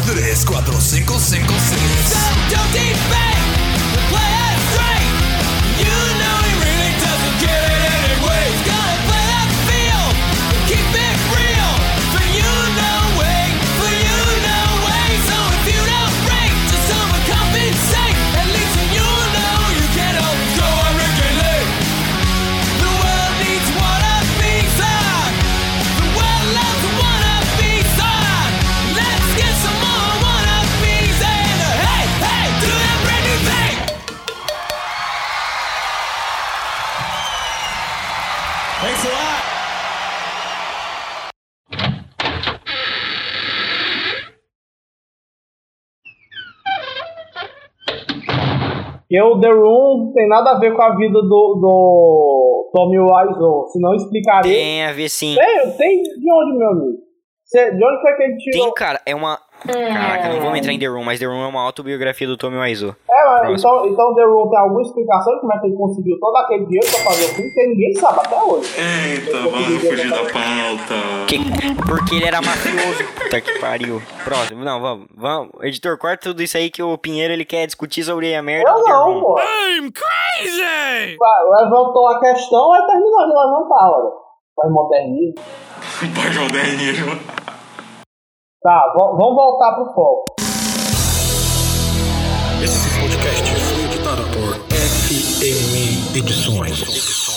três, quatro, cinco, cinco, seis. So don't defend, play it straight. You know he really doesn't get it anyway. He's gonna play that field, keep it real. For you no way, for you no way. So if you don't break, just overcompensate. At least you know you can't always go on regulate. The world needs wanna be side. The world loves wanna be side. Let's get some more wanna be's and uh, hey, hey, do that brand new thing. Thanks a lot. Porque o The Room tem nada a ver com a vida do, do Tommy Wiseau, se não explicaria. Tem a ver sim. Tem, tem de onde, meu amigo? Cê, de onde foi que ele tirou? Tem, cara, é uma... Caraca, não vamos entrar em The Room, mas The Room é uma autobiografia do Tommy Wiseau. É, mas então, então The Room tem alguma explicação de como é que ele conseguiu todo aquele dinheiro pra fazer o filme, que ninguém sabe até hoje. Eita, vamos fugir da pauta. Que, porque ele era mafioso. Puta que pariu. Próximo, não, vamos, vamos. Editor, corta tudo isso aí que o Pinheiro ele quer discutir sobre a merda. Eu do The não, Room. pô. I'm crazy! Levantou a questão, vai terminar de levantar, olha. Pós-modernismo. Pós-modernismo. Tá, v- vamos voltar pro foco. Esse podcast foi editado por F M Edições.